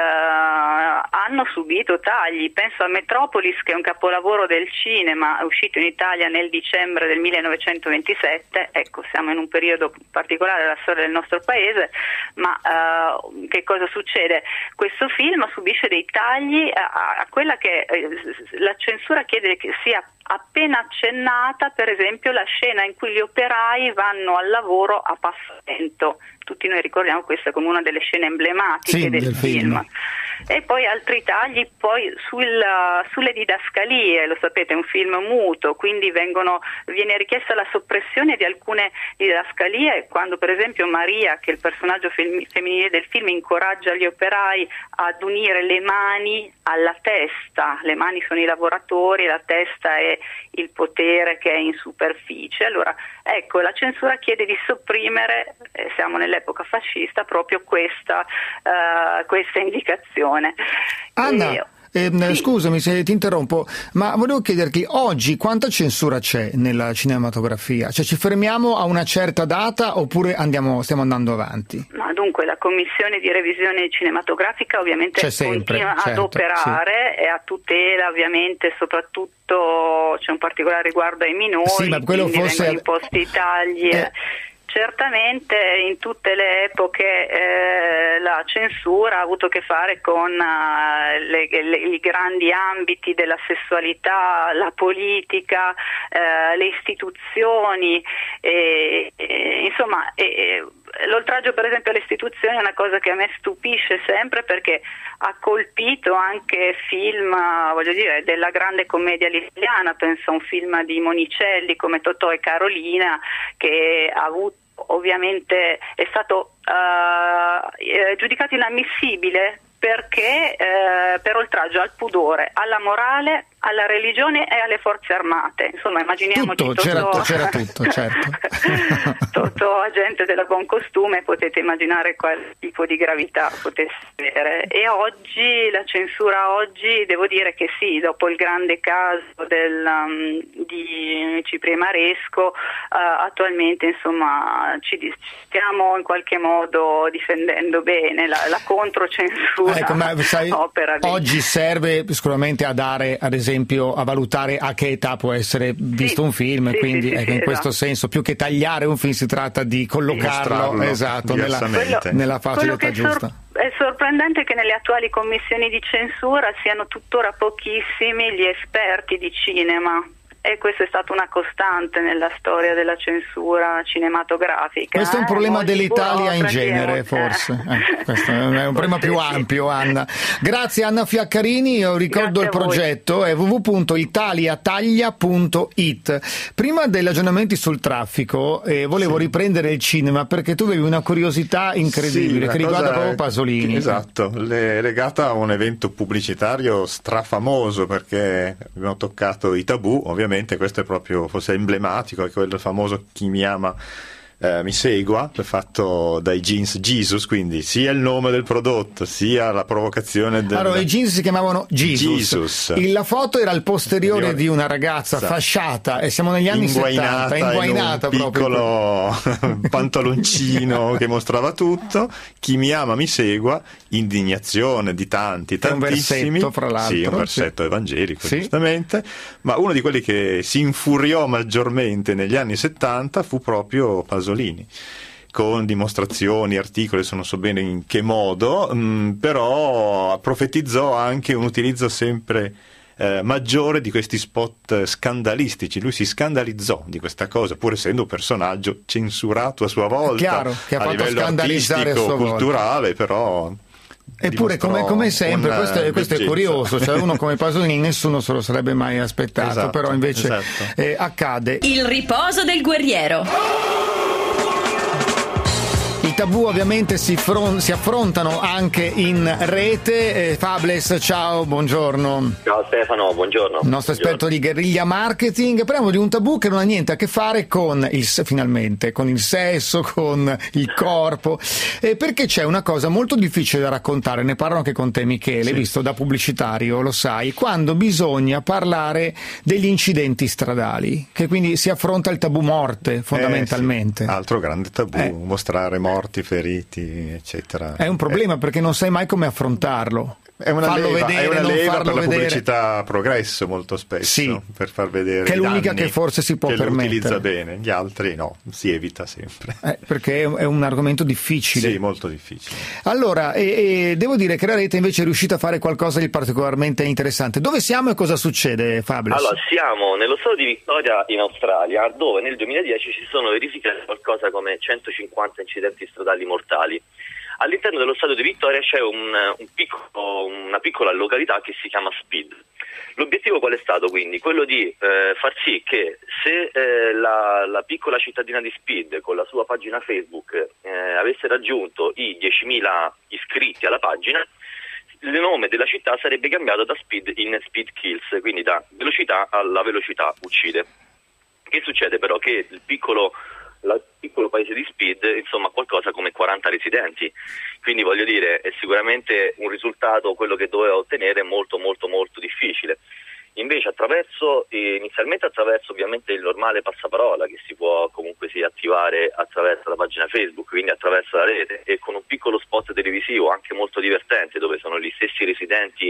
hanno subito tagli. Penso a Metropolis, che è un capolavoro del cinema, uscito in Italia nel dicembre del millenovecentoventisette. Ecco, siamo in un periodo particolare della storia del nostro paese, ma eh, che cosa succede? Questo film subisce dei tagli a, a quella che eh, la censura chiede che sia appena accennata, per esempio la scena in cui gli operai vanno al lavoro a passo lento. Tutti noi ricordiamo questa come una delle scene emblematiche sì, del, del film. film. E poi altri tagli poi sul, sulle didascalie, lo sapete, è un film muto, quindi vengono, viene richiesta la soppressione di alcune didascalie, quando per esempio Maria, che è il personaggio femminile del film, incoraggia gli operai ad unire le mani alla testa. Le mani sono i lavoratori, la testa è il potere che è in superficie. Allora, ecco, la censura chiede di sopprimere, eh, siamo nell'epoca fascista, proprio questa, uh, questa indicazione. Anna, e, eh, sì. scusami se ti interrompo, ma volevo chiederti, oggi quanta censura c'è nella cinematografia? Cioè ci fermiamo a una certa data oppure andiamo, stiamo andando avanti? No, dunque la commissione di revisione cinematografica ovviamente c'è sempre, continua certo, ad operare sì. e a tutela ovviamente, soprattutto c'è un particolare riguardo ai minori, sì, ma quello quindi forse... vengono imposti i tagli. Eh. Certamente in tutte le epoche eh, la censura ha avuto a che fare con uh, le, le, i grandi ambiti della sessualità, la politica, eh, le istituzioni, e, e, insomma e, l'oltraggio per esempio alle istituzioni è una cosa che a me stupisce sempre, perché ha colpito anche film, voglio dire, della grande commedia italiana. Penso a un film di Monicelli come Totò e Carolina, che ha avuto ovviamente è stato uh, giudicato inammissibile perché eh, per oltraggio al pudore, alla morale, alla religione e alle forze armate. Insomma, immaginiamoci tutto, c'era, Totò, c'era tutto, certo. Totò, agente della buon costume, potete immaginare quale tipo di gravità potesse avere. E oggi, la censura oggi, devo dire che sì, dopo il grande caso del, um, di Cipri Maresco, uh, attualmente insomma ci stiamo in qualche modo difendendo bene la, la controcensura. Ecco, ma sai, opera di... oggi serve sicuramente a dare, ad esempio, a valutare a che età può essere visto sì, un film, sì, quindi sì, ecco, sì, in esatto. questo senso più che tagliare un film si tratta di collocarlo sì, esatto, nella, nella fascia d'età giusta. Sor- è sorprendente che nelle attuali commissioni di censura siano tuttora pochissimi gli esperti di cinema. E questa è stata una costante nella storia della censura cinematografica. Questo è un problema eh? dell'Italia in genere, eh. forse. Eh, questo è un problema più ampio, Anna. Grazie Anna Fiaccarini, io ricordo Grazie il progetto, è w w w punto italiataglia punto i t. Prima degli aggiornamenti sul traffico, eh, volevo sì. riprendere il cinema, perché tu avevi una curiosità incredibile, sì, che riguarda proprio Pasolini. Esatto, è legata a un evento pubblicitario strafamoso, perché abbiamo toccato i tabù, ovviamente. Questo è proprio forse emblematico, è quel famoso Chi mi ama Eh, mi segua, fatto dai jeans Jesus, quindi sia il nome del prodotto sia la provocazione del... Allora, i jeans si chiamavano Jesus, Jesus. Il, la foto era il posteriore di una ragazza Sa. fasciata e siamo negli anni inguainata settanta, inguainata in un proprio. piccolo pantaloncino che mostrava tutto. Chi mi ama mi segua, indignazione di tanti, tantissimi. Un versetto, fra l'altro. Sì, un versetto sì. evangelico, sì. giustamente, ma uno di quelli che si infuriò maggiormente negli anni settanta fu proprio Pasolini, con dimostrazioni, articoli, adesso non so bene in che modo, mh, però profetizzò anche un utilizzo sempre eh, maggiore di questi spot scandalistici. Lui si scandalizzò di questa cosa, pur essendo un personaggio censurato a sua volta, Chiaro, che ha a fatto livello scandalizzare artistico, a sua culturale, volta. però... Eppure, come, come sempre, questo è, questo è curioso, cioè uno come Pasolini nessuno se lo sarebbe mai aspettato, esatto, però invece esatto. eh, accade. Il riposo del guerriero. I tabù ovviamente si, fron- si affrontano anche in rete. eh, Fables, ciao, buongiorno. Ciao Stefano, buongiorno. Il nostro esperto di guerriglia marketing. Parliamo di un tabù che non ha niente a che fare con il finalmente con il sesso, con il corpo, eh, perché c'è una cosa molto difficile da raccontare, ne parlo anche con te Michele, sì. visto da pubblicitario, lo sai, quando bisogna parlare degli incidenti stradali, che quindi si affronta il tabù morte fondamentalmente. Eh, sì. Altro grande tabù, eh. mostrare morti, feriti, eccetera. È un problema eh. perché non sai mai come affrontarlo. È una farlo leva, vedere, è una non leva farlo per la vedere. Pubblicità progresso molto spesso, sì, per far vedere che è i l'unica danni, che forse si può che permettere. Che utilizza bene, gli altri no, si evita sempre. Eh, perché è un argomento difficile. Sì, molto difficile. Allora, e, e devo dire che la rete invece è riuscita a fare qualcosa di particolarmente interessante. Dove siamo e cosa succede, Fables? Allora, siamo nello stato di Victoria in Australia, dove nel duemiladieci si sono verificati qualcosa come centocinquanta incidenti stradali mortali. All'interno dello stato di Victoria c'è un, un piccolo, una piccola località che si chiama Speed. L'obiettivo qual è stato quindi? Quello di eh, far sì che se eh, la, la piccola cittadina di Speed con la sua pagina Facebook eh, avesse raggiunto i diecimila iscritti alla pagina, il nome della città sarebbe cambiato da Speed in Speed Kills, quindi da velocità alla velocità uccide. Che succede però? Che il piccolo il piccolo paese di Speed, insomma, qualcosa come quaranta residenti, quindi voglio dire è sicuramente un risultato, quello che doveva ottenere, molto molto molto difficile. Invece attraverso, inizialmente attraverso ovviamente il normale passaparola che si può comunque sì attivare attraverso la pagina Facebook, quindi attraverso la rete, e con un piccolo spot televisivo anche molto divertente dove sono gli stessi residenti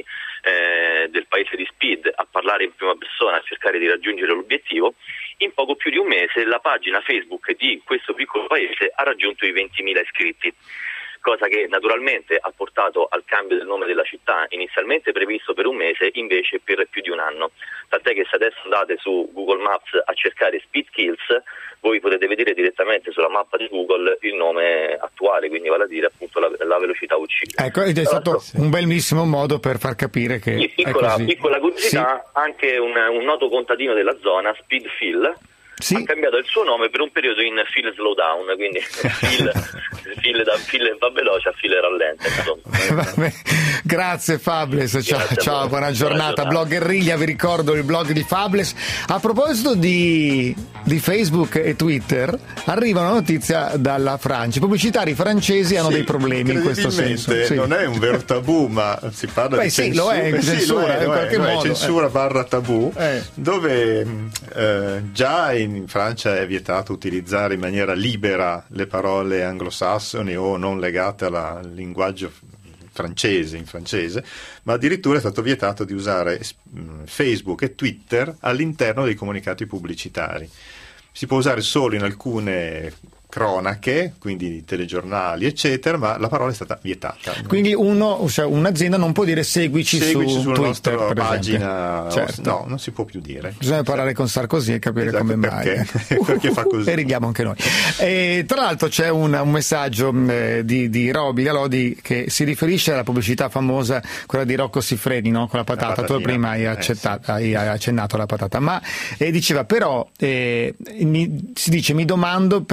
eh, del paese di Speed a parlare in prima persona, a cercare di raggiungere l'obiettivo. In poco più di un mese la pagina Facebook di questo piccolo paese ha raggiunto i ventimila iscritti, cosa che naturalmente ha portato al cambio del nome della città, inizialmente previsto per un mese, invece per più di un anno. Tant'è che se adesso andate su Google Maps a cercare Speed Kills, voi potete vedere direttamente sulla mappa di Google il nome attuale, quindi vale a dire appunto la, la velocità uccide. Ecco, ed è stato sì. un bellissimo modo per far capire che sì, piccola, è così. Piccola curiosità, sì. anche un, un noto contadino della zona, Speed Phil, sì. ha cambiato il suo nome per un periodo in Phil Slowdown, quindi Phil, Phil da Phil va veloce a Phil rallenta. Vabbè, grazie Fables, ciao, grazie ciao buona, giornata. buona giornata. Blog Guerriglia, vi ricordo il blog di Fables. A proposito di, di Facebook e Twitter, arriva una notizia dalla Francia. I pubblicitari francesi hanno sì, dei problemi in questo senso. Sì. Non è un vero tabù, ma si parla Beh, di sì, censura. lo è, Beh, censura, sì, lo è, in lo qualche è, modo. È censura eh. barra tabù, eh. dove eh, già in Francia è vietato utilizzare in maniera libera le parole anglosassoni o non legate alla, al linguaggio francese, in francese, ma addirittura è stato vietato di usare Facebook e Twitter all'interno dei comunicati pubblicitari. Si può usare solo in alcune cronache, quindi telegiornali eccetera, ma la parola è stata vietata. Quindi uno, cioè un'azienda non può dire seguici, seguici su sulla Twitter, nostra per pagina, certo. no, non si può più dire. Bisogna parlare con Sarkozy e capire esatto, come perché, mai. perché fa così. E ridiamo anche noi. E, tra l'altro c'è un, un messaggio eh, di, di Roby Galodi che si riferisce alla pubblicità famosa, quella di Rocco Siffredi, no? Con la patata. La tu prima hai, accettato, eh, sì. hai accennato alla patata, ma eh, diceva però eh, mi, si dice mi domando per, perché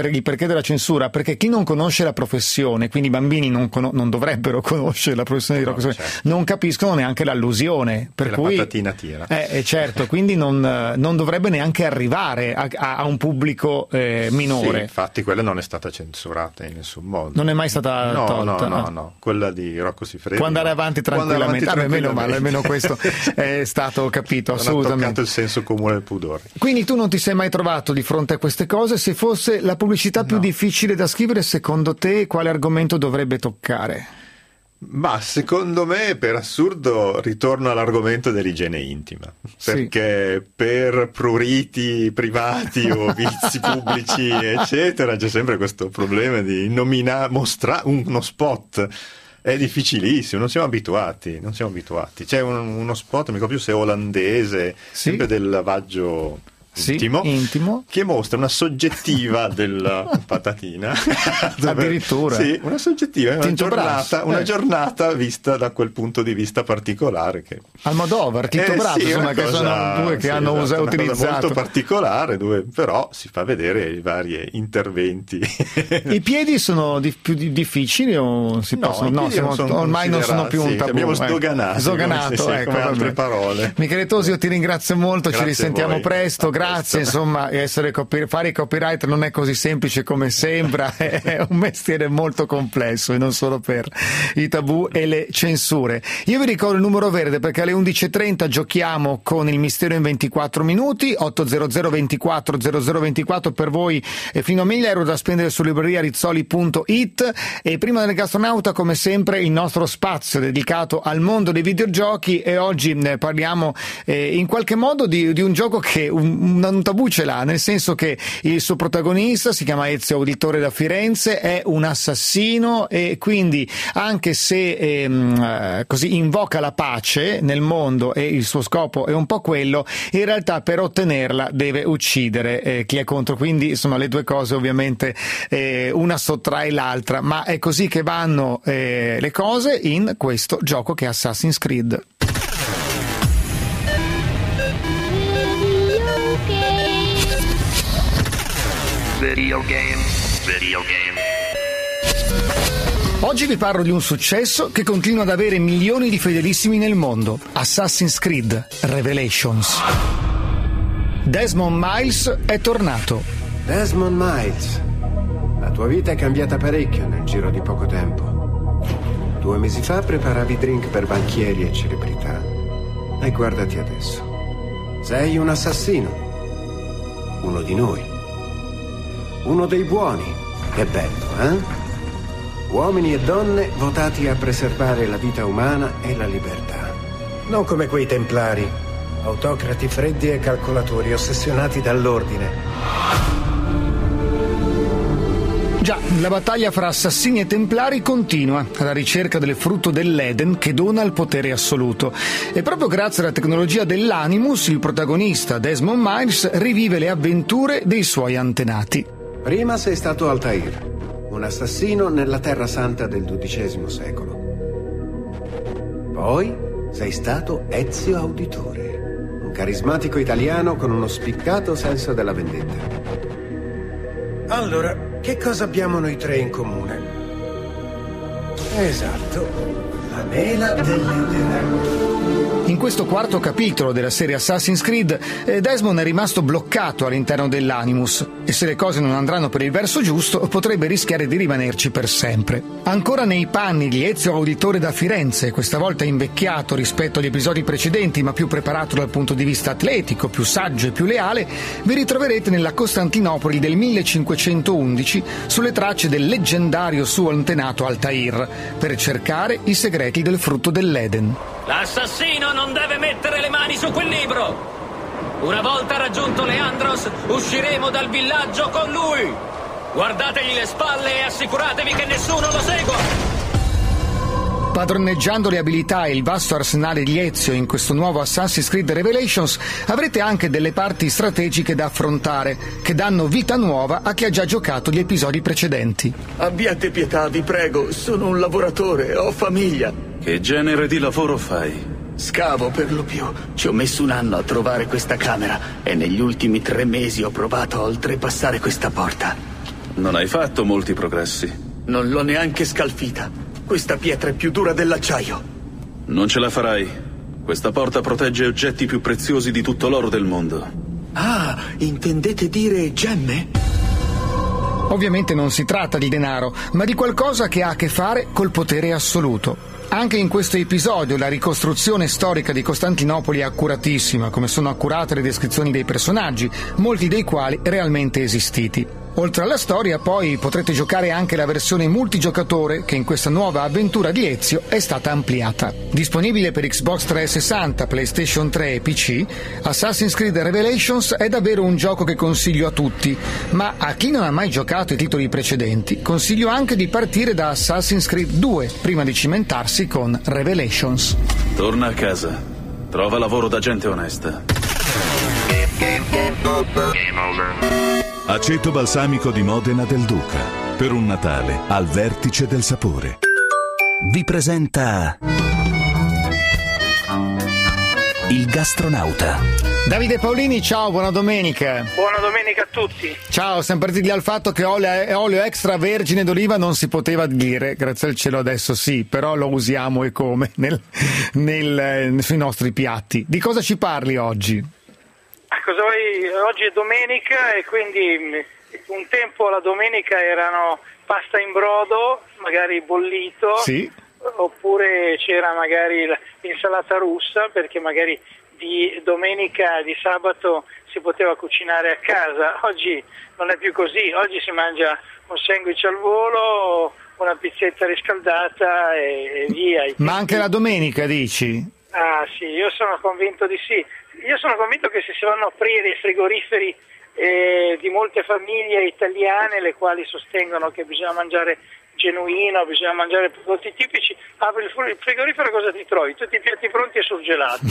perché della censura? Perché chi non conosce la professione, quindi i bambini non, con- non dovrebbero conoscere la professione di Rocco, no, certo. non capiscono neanche l'allusione. Per che cui, la patatina tira. Eh, eh, certo, quindi non, non dovrebbe neanche arrivare a, a, a un pubblico eh, minore. Sì, infatti quella non è stata censurata in nessun modo. Non è mai stata no, tolta? No, no, no, quella di Rocco Siffredi. Può andare avanti tranquillamente, avanti ah, meno male, almeno questo è stato capito, non assolutamente. Ha toccato il senso comune del pudore. Quindi tu non ti sei mai trovato di fronte a queste cose? Se fosse la pubblicità più no. difficile da scrivere, secondo te quale argomento dovrebbe toccare? Ma secondo me, per assurdo, ritorno all'argomento dell'igiene intima, perché sì. per pruriti privati o vizi pubblici eccetera c'è sempre questo problema di nominare, mostrare uno spot. È difficilissimo, non siamo abituati, non siamo abituati. C'è un, uno spot, mi ricordo più se è olandese, sì. sempre del lavaggio sì, intimo, intimo, che mostra una soggettiva della patatina. Dove, addirittura? Sì, una soggettiva, una giornata, una eh. giornata vista da quel punto di vista particolare. Che... Almodovar, Tito eh, Brato, sì, insomma, cosa, che sono due che sì, hanno esatto, usato, una utilizzato. Cosa molto particolare, dove però si fa vedere i vari interventi. I piedi sono di, più di, difficili o si no, possono? No, siamo, non ormai non sono più un sì, tabù. Abbiamo sdoganato, eh. sdoganato come, ecco, come altre parole. Michele Tosi, io ti ringrazio molto, Grazie, ci risentiamo presto, a grazie, presto. insomma, essere copy, fare i copywriter non è così semplice come sembra, è un mestiere molto complesso e non solo per i tabù e le censure. Io vi ricordo il numero verde perché alle undici e trenta giochiamo con il mistero in ventiquattro minuti, ottocento ventiquattro zero zero ventiquattro per voi e fino a mille euro da spendere su libreria rizzoli punto it. E prima del gastronauta, come sempre, il nostro spazio dedicato al mondo dei videogiochi, e oggi ne parliamo eh, in qualche modo di, di un gioco che un, un tabù ce l'ha, nel senso che il suo protagonista si chiama Ezio Auditore da Firenze, è un assassino e quindi anche se ehm, così invoca la pace nel mondo e il suo scopo è un po' quello, in realtà per ottenerla deve uccidere eh, chi è contro, quindi insomma le due cose ovviamente eh, una sottrae l'altra, ma è così che vanno eh, le cose in questo gioco che è Assassin's Creed. Video game, video game. Oggi vi parlo di un successo che continua ad avere milioni di fedelissimi nel mondo, Assassin's Creed Revelations. Desmond Miles è tornato. Desmond Miles, la tua vita è cambiata parecchio nel giro di poco tempo. Due mesi fa preparavi drink per banchieri e celebrità. E guardati adesso. Sei un assassino. Uno di noi. Uno dei buoni. Che bello, eh? Uomini e donne votati a preservare la vita umana e la libertà. Non come quei templari, autocrati freddi e calcolatori ossessionati dall'ordine. Già, la battaglia fra assassini e templari continua, alla ricerca del frutto dell'Eden che dona il potere assoluto. E proprio grazie alla tecnologia dell'Animus, il protagonista Desmond Miles rivive le avventure dei suoi antenati. Prima sei stato Altair, un assassino nella Terra Santa del dodicesimo secolo. Poi sei stato Ezio Auditore, un carismatico italiano con uno spiccato senso della vendetta. Allora, che cosa abbiamo noi tre in comune? Esatto, la mela dell'Eden. In questo quarto capitolo della serie Assassin's Creed, eh, Desmond è rimasto bloccato all'interno dell'Animus e se le cose non andranno per il verso giusto potrebbe rischiare di rimanerci per sempre. Ancora nei panni di Ezio Auditore da Firenze, questa volta invecchiato rispetto agli episodi precedenti ma più preparato dal punto di vista atletico, più saggio e più leale, vi ritroverete nella Costantinopoli del millecinquecentoundici sulle tracce del leggendario suo antenato Altair per cercare i segreti del frutto dell'Eden. L'assassino non deve mettere le mani su quel libro! Una volta raggiunto Leandros, usciremo dal villaggio con lui! Guardategli le spalle e assicuratevi che nessuno lo segua! Padroneggiando le abilità e il vasto arsenale di Ezio in questo nuovo Assassin's Creed Revelations, avrete anche delle parti strategiche da affrontare, che danno vita nuova a chi ha già giocato gli episodi precedenti. Abbiate pietà, vi prego, sono un lavoratore, ho famiglia. Che genere di lavoro fai? Scavo per lo più. Ci ho messo un anno a trovare questa camera e negli ultimi tre mesi ho provato a oltrepassare questa porta. Non hai fatto molti progressi. Non l'ho neanche scalfita. Questa pietra è più dura dell'acciaio. Non ce la farai. Questa porta protegge oggetti più preziosi di tutto l'oro del mondo. Ah, intendete dire gemme? Ovviamente non si tratta di denaro, ma di qualcosa che ha a che fare col potere assoluto. Anche in questo episodio la ricostruzione storica di Costantinopoli è accuratissima, come sono accurate le descrizioni dei personaggi, molti dei quali realmente esistiti. Oltre alla storia, poi potrete giocare anche la versione multigiocatore che in questa nuova avventura di Ezio è stata ampliata. Disponibile per Xbox trecentosessanta, PlayStation tre e P C, Assassin's Creed Revelations è davvero un gioco che consiglio a tutti, ma a chi non ha mai giocato i titoli precedenti consiglio anche di partire da Assassin's Creed due prima di cimentarsi con Revelations. Torna a casa. Trova lavoro da gente onesta. Aceto balsamico di Modena del Duca. Per un Natale al vertice del sapore. Vi presenta Il Gastronauta. Davide Paolini, ciao, buona domenica. Buona domenica a tutti. Ciao, siamo partiti dal fatto che olio, olio extravergine d'oliva non si poteva dire, grazie al cielo adesso sì, però lo usiamo e come nel, nel, sui nostri piatti. Di cosa ci parli oggi? Cosa vuoi? Oggi è domenica e quindi un tempo la domenica erano pasta in brodo, magari bollito, sì. Oppure c'era magari l'insalata russa, perché magari di domenica, di sabato si poteva cucinare a casa. Oggi non è più così, oggi si mangia un sandwich al volo, una pizzetta riscaldata e, e via. Ma anche la domenica, dici? Ah sì, io sono convinto di sì. Io sono convinto che se si vanno a aprire i frigoriferi eh, di molte famiglie italiane, le quali sostengono che bisogna mangiare genuino, bisogna mangiare prodotti tipici, apri il frigorifero, cosa ti trovi? Tutti i piatti pronti e surgelati.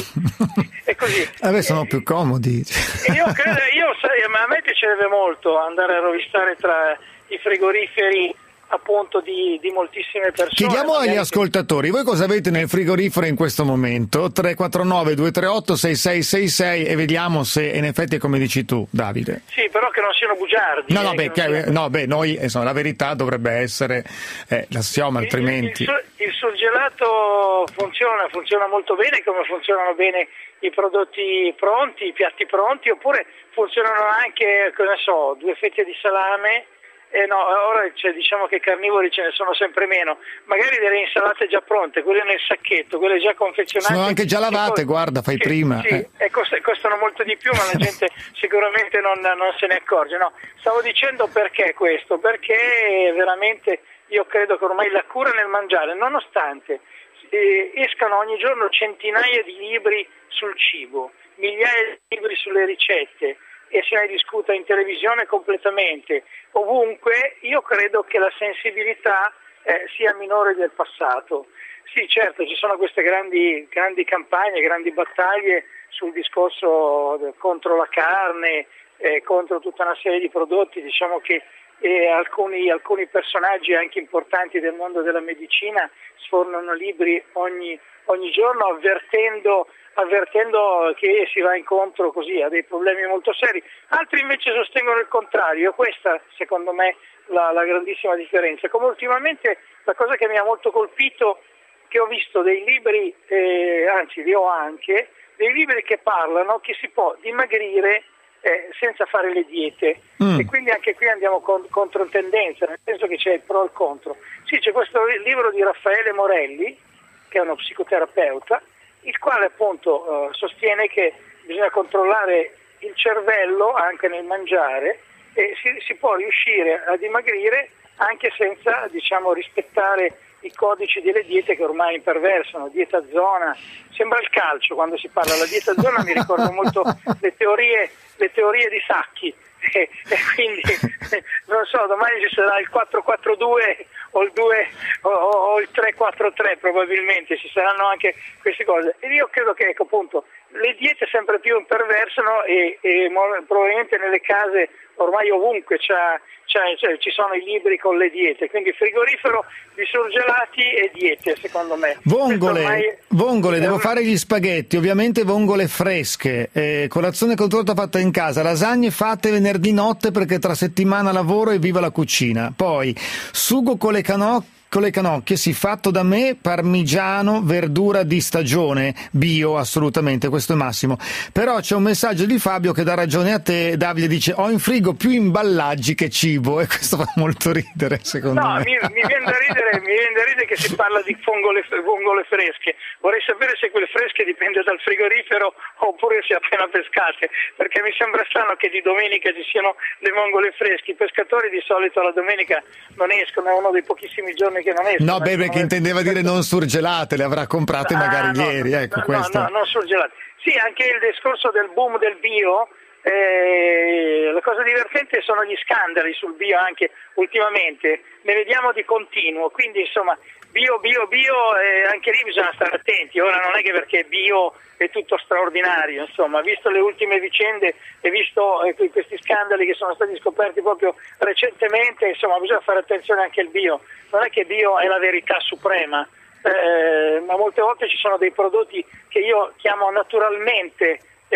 È così. Vabbè, sono eh, più comodi. Io credo, io sai, a me piacerebbe molto andare a rovistare tra i frigoriferi appunto di, di moltissime persone. Chiediamo agli ascoltatori, voi cosa avete nel frigorifero in questo momento? tre quattro nove due tre otto sei sei sei sei e vediamo se in effetti è come dici tu, Davide. Sì, però che non siano bugiardi. No, no, eh, beh, che, siano... no, beh noi, insomma, la verità dovrebbe essere eh, la siamo, altrimenti... Il, il, il surgelato funziona, funziona molto bene, come funzionano bene i prodotti pronti, i piatti pronti, oppure funzionano anche, che ne so, due fette di salame. Eh no, ora cioè, diciamo che carnivori ce ne sono sempre meno, magari delle insalate già pronte, quelle nel sacchetto, quelle già confezionate. Sono anche già lavate, poi, guarda, fai sì, prima. Sì, eh. e cost- costano molto di più, ma la gente sicuramente non, non se ne accorge. No, stavo dicendo perché questo, perché veramente io credo che ormai la cura nel mangiare, nonostante eh, escano ogni giorno centinaia di libri sul cibo, migliaia di libri sulle ricette, e se ne discuta in televisione completamente, ovunque, io credo che la sensibilità eh, sia minore del passato. Sì, certo, ci sono queste grandi, grandi campagne, grandi battaglie sul discorso contro la carne, eh, contro tutta una serie di prodotti, diciamo che eh, alcuni, alcuni personaggi anche importanti del mondo della medicina sfornano libri ogni, ogni giorno avvertendo avvertendo che si va incontro così a dei problemi molto seri, altri invece sostengono il contrario. Questa secondo me la, la grandissima differenza. Come ultimamente la cosa che mi ha molto colpito, che ho visto dei libri, eh, anzi li ho anche, dei libri che parlano che si può dimagrire eh, senza fare le diete, mm. e quindi anche qui andiamo con, contro tendenza, nel senso che c'è il pro e il contro. Sì, c'è questo libro di Raffaele Morelli, che è uno psicoterapeuta, il quale appunto eh, sostiene che bisogna controllare il cervello anche nel mangiare e si, si può riuscire a dimagrire anche senza, diciamo, rispettare i codici delle diete che ormai imperversano, dieta zona, sembra il calcio quando si parla, la dieta zona mi ricorda molto le teorie, le teorie di Sacchi. E, e quindi non so, domani ci sarà il quattro quattro due o il due o, o il tre quattro tre, probabilmente ci saranno anche queste cose, e io credo che ecco appunto le diete sempre più imperversano e, e probabilmente nelle case ormai ovunque c'ha, c'ha, c'ha, ci sono i libri con le diete, quindi frigorifero di surgelati e diete, secondo me. Vongole, ormai... vongole, devo fare gli spaghetti, ovviamente vongole fresche, eh, colazione con torta fatta in casa, lasagne fatte venerdì notte perché tra settimana lavoro e viva la cucina. Poi sugo con le canocchie con le canocchie, sì, fatto da me, parmigiano, verdura di stagione, bio assolutamente, questo è massimo. Però c'è un messaggio di Fabio che dà ragione a te, Davide dice ho in frigo più imballaggi che cibo, e questo fa molto ridere secondo no, me. Mi, mi viene da ridere, mi viene da ridere che si parla di vongole, vongole fresche, vorrei sapere se quelle fresche dipende dal frigorifero oppure se appena pescate, perché mi sembra strano che di domenica ci siano le vongole fresche, i pescatori di solito la domenica non escono, è uno dei pochissimi giorni che non escono. No, beh, perché intendeva dire non surgelate, le avrà comprate ah, magari no, ieri, ecco no, questo. No, no, non surgelate. Sì, anche il discorso del boom del bio, eh, la cosa divertente sono gli scandali sul bio anche ultimamente, ne vediamo di continuo, quindi insomma bio, bio, bio, eh, anche lì bisogna stare attenti, ora non è che perché bio è tutto straordinario, insomma, visto le ultime vicende e visto eh, questi scandali che sono stati scoperti proprio recentemente, insomma bisogna fare attenzione anche al bio, non è che bio è la verità suprema, eh, ma molte volte ci sono dei prodotti che io chiamo naturalmente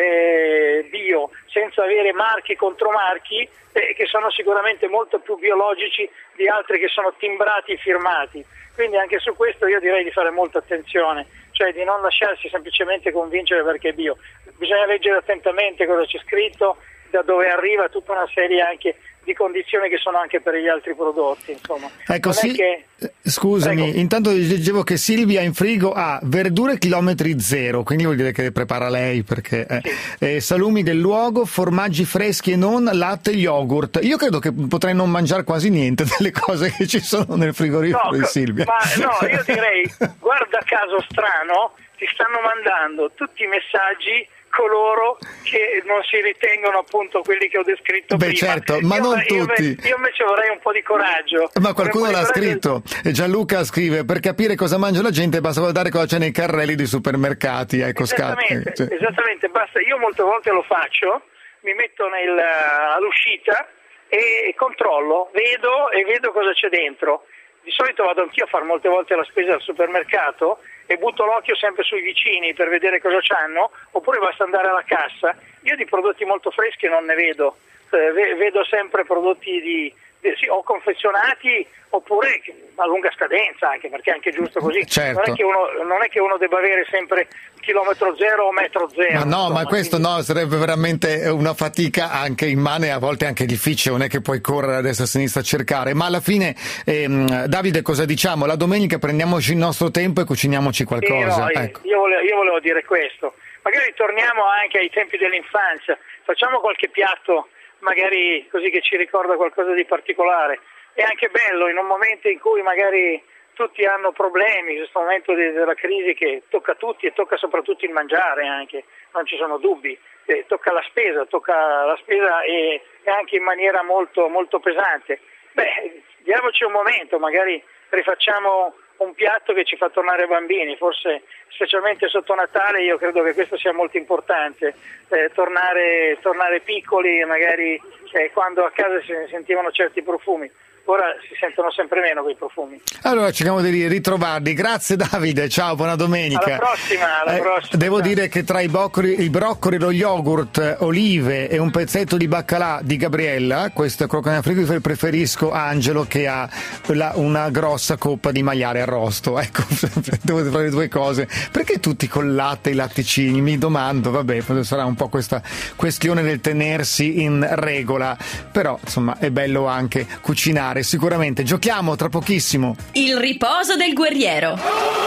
eh, bio, senza avere marchi contro marchi, eh, che sono sicuramente molto più biologici di altri che sono timbrati e firmati. Quindi anche su questo io direi di fare molta attenzione, cioè di non lasciarsi semplicemente convincere perché è bio. Bisogna leggere attentamente cosa c'è scritto, da dove arriva, tutta una serie anche di condizioni che sono anche per gli altri prodotti, insomma. Ecco, non sì, è che... scusami, Prego. intanto leggevo che Silvia in frigo ha verdure chilometri zero, quindi vuol dire che le prepara lei, perché eh, Sì. eh, salumi del luogo, formaggi freschi e non, latte e yogurt. Io credo che potrei non mangiare quasi niente delle cose che ci sono nel frigorifero No, di Silvia. ma no, io direi, guarda caso strano, ti stanno mandando tutti i messaggi coloro che non si ritengono appunto quelli che ho descritto Beh, prima. certo, ma io, non io, tutti. Io invece vorrei un po' di coraggio. Ma qualcuno l'ha coraggio... scritto. E Gianluca scrive: per capire cosa mangia la gente basta guardare cosa c'è nei carrelli dei supermercati. Ecco, esattamente, cioè. esattamente, basta. Io molte volte lo faccio, mi metto nel, all'uscita e controllo, vedo e vedo cosa c'è dentro. Di solito vado anch'io a fare molte volte la spesa al supermercato e butto l'occhio sempre sui vicini per vedere cosa c'hanno, oppure basta andare alla cassa. Io di prodotti molto freschi non ne vedo, eh, vedo sempre prodotti di, di sì, o confezionati oppure a lunga scadenza, anche perché è anche giusto così. Certo. Non è che uno, non è che uno debba avere sempre chilometro zero o metro zero. Ma no, insomma, ma questo quindi... no, sarebbe veramente una fatica anche immane, a volte anche difficile, non è che puoi correre a destra e a sinistra a cercare, ma alla fine, ehm, Davide, cosa diciamo? La domenica prendiamoci il nostro tempo e cuciniamoci qualcosa. Sì, no, ecco. io, volevo, io volevo dire questo, magari torniamo anche ai tempi dell'infanzia, facciamo qualche piatto magari così che ci ricorda qualcosa di particolare, è anche bello in un momento in cui magari tutti hanno problemi, in questo momento de- della crisi che tocca a tutti e tocca soprattutto il mangiare anche, non ci sono dubbi, eh, tocca la spesa, tocca la spesa e, e anche in maniera molto, molto pesante. Beh, diamoci un momento, magari rifacciamo un piatto che ci fa tornare bambini, forse specialmente sotto Natale io credo che questo sia molto importante, eh, tornare, tornare piccoli, magari eh, quando a casa si sentivano certi profumi. Ora si sentono sempre meno quei profumi. Allora cerchiamo di ritrovarli. Grazie Davide, ciao, buona domenica. Alla prossima, alla eh, prossima. Devo dire che tra i broccoli, i broccoli, lo yogurt, olive e un pezzetto di baccalà di Gabriella, questo è quello che nel frigorifero, preferisco Angelo che ha la, una grossa coppa di maiale arrosto. Ecco, devo fare le due cose. Perché tutti col latte e i latticini? Mi domando, vabbè, sarà un po' questa questione del tenersi in regola, però insomma è bello anche cucinare. Sicuramente giochiamo tra pochissimo. Il riposo del guerriero.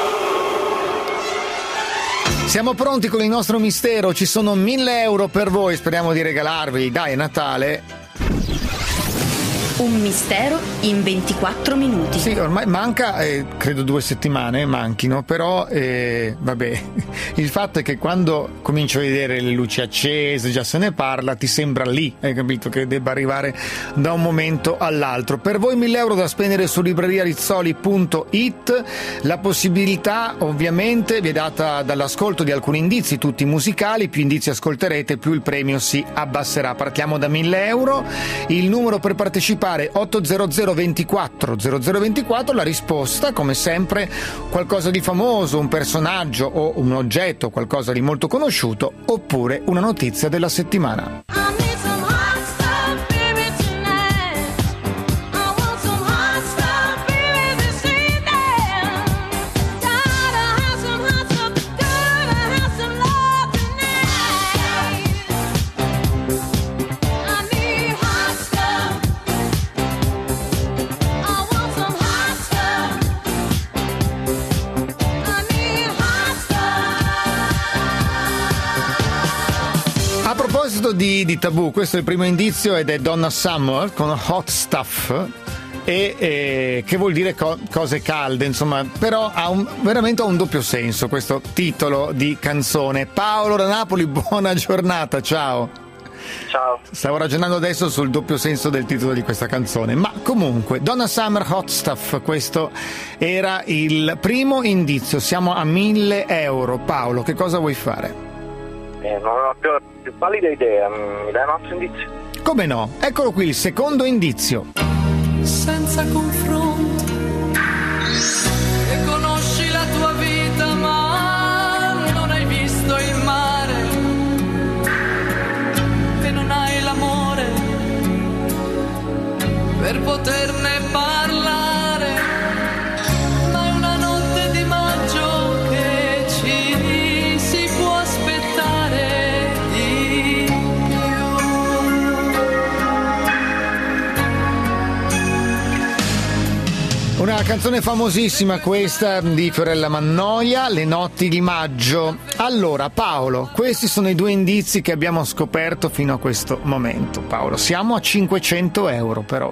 Siamo pronti con il nostro mistero, ci sono mille euro per voi, speriamo di regalarvi, dai, è Natale. Un mistero in ventiquattro minuti. Sì, ormai manca, eh, credo due settimane manchino, però eh, vabbè, il fatto è che quando comincio a vedere le luci accese, già se ne parla, ti sembra lì, hai capito, che debba arrivare da un momento all'altro. Per voi mille euro da spendere su libreria rizzoli punto it, la possibilità ovviamente vi è data dall'ascolto di alcuni indizi, tutti musicali, più indizi ascolterete più il premio si abbasserà. Partiamo da mille euro, il numero per partecipare otto zero zero ventiquattro zero zero ventiquattro, la risposta come sempre qualcosa di famoso, un personaggio o un oggetto, qualcosa di molto conosciuto oppure una notizia della settimana. Di, di tabù, questo è il primo indizio ed è Donna Summer con Hot Stuff e, e che vuol dire co- cose calde, insomma, però ha un, veramente ha un doppio senso questo titolo di canzone. Paolo da Napoli, buona giornata, ciao. Ciao. Stavo ragionando adesso sul doppio senso del titolo di questa canzone, ma comunque Donna Summer, Hot Stuff, questo era il primo indizio, siamo a mille euro. Paolo, che cosa vuoi fare? Eh, non ho più la più pallida idea, mi dai un altro indizio? Come no? Eccolo qui, il secondo indizio. Senza confronto, e conosci la tua vita ma non hai visto il mare, e non hai l'amore per poterne parlare, ma è una notte di maggio che ci si può aspettare di più. Una canzone famosissima questa di Fiorella Mannoia, Le notti di maggio. Allora Paolo, questi sono i due indizi che abbiamo scoperto fino a questo momento. Paolo, siamo a cinquecento euro però.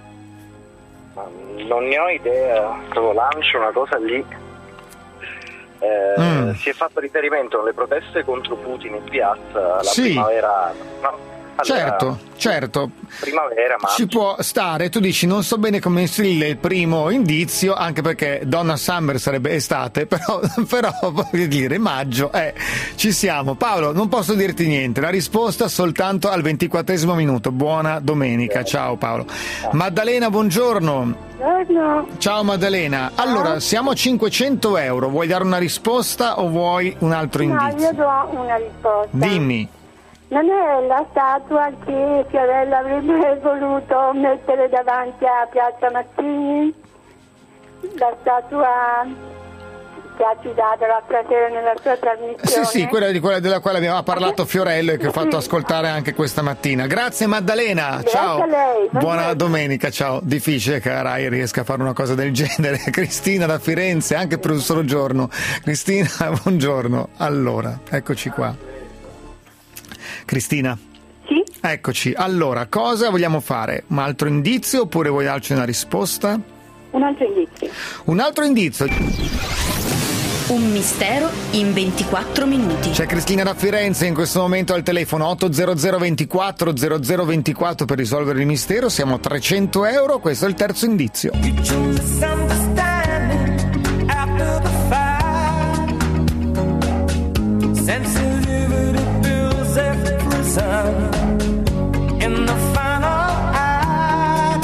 Non ne ho idea, solo lancio una cosa lì. Eh, mm. Si è fatto riferimento alle proteste contro Putin in piazza, la sì. primavera. No, allora, certo, certo. Primavera, maggio. Ci può stare, tu dici non so bene come inserire il primo indizio, anche perché Donna Summer sarebbe estate, però, però voglio dire maggio, eh, ci siamo. Paolo, non posso dirti niente, la risposta soltanto al ventiquattresimo minuto. Buona domenica, ciao Paolo. Maddalena, buongiorno. Buongiorno. Ciao Maddalena, allora siamo a cinquecento euro, vuoi dare una risposta o vuoi un altro no, indizio? No, io do una risposta. Dimmi. Non è la statua che Fiorella avrebbe voluto mettere davanti a Piazza Mazzini? La statua che ha citato l'altra sera nella sua trasmissione? Sì, sì, quella, di quella della quale abbiamo parlato Fiorello e che ho fatto ascoltare anche questa mattina. Grazie Maddalena, Grazie ciao. a lei. Buona domenica, ciao. Difficile che Rai riesca a fare una cosa del genere. Cristina da Firenze, anche per un solo giorno. Cristina, buongiorno. Allora, eccoci qua. Cristina? Sì? Eccoci. Allora, cosa vogliamo fare? Un altro indizio oppure vuoi darci una risposta? Un altro indizio. Un altro indizio. Un mistero in ventiquattro minuti. C'è Cristina da Firenze in questo momento al telefono otto zero zero ventiquattro zero zero ventiquattro per risolvere il mistero. Siamo a trecento euro, questo è il terzo indizio. In the final act,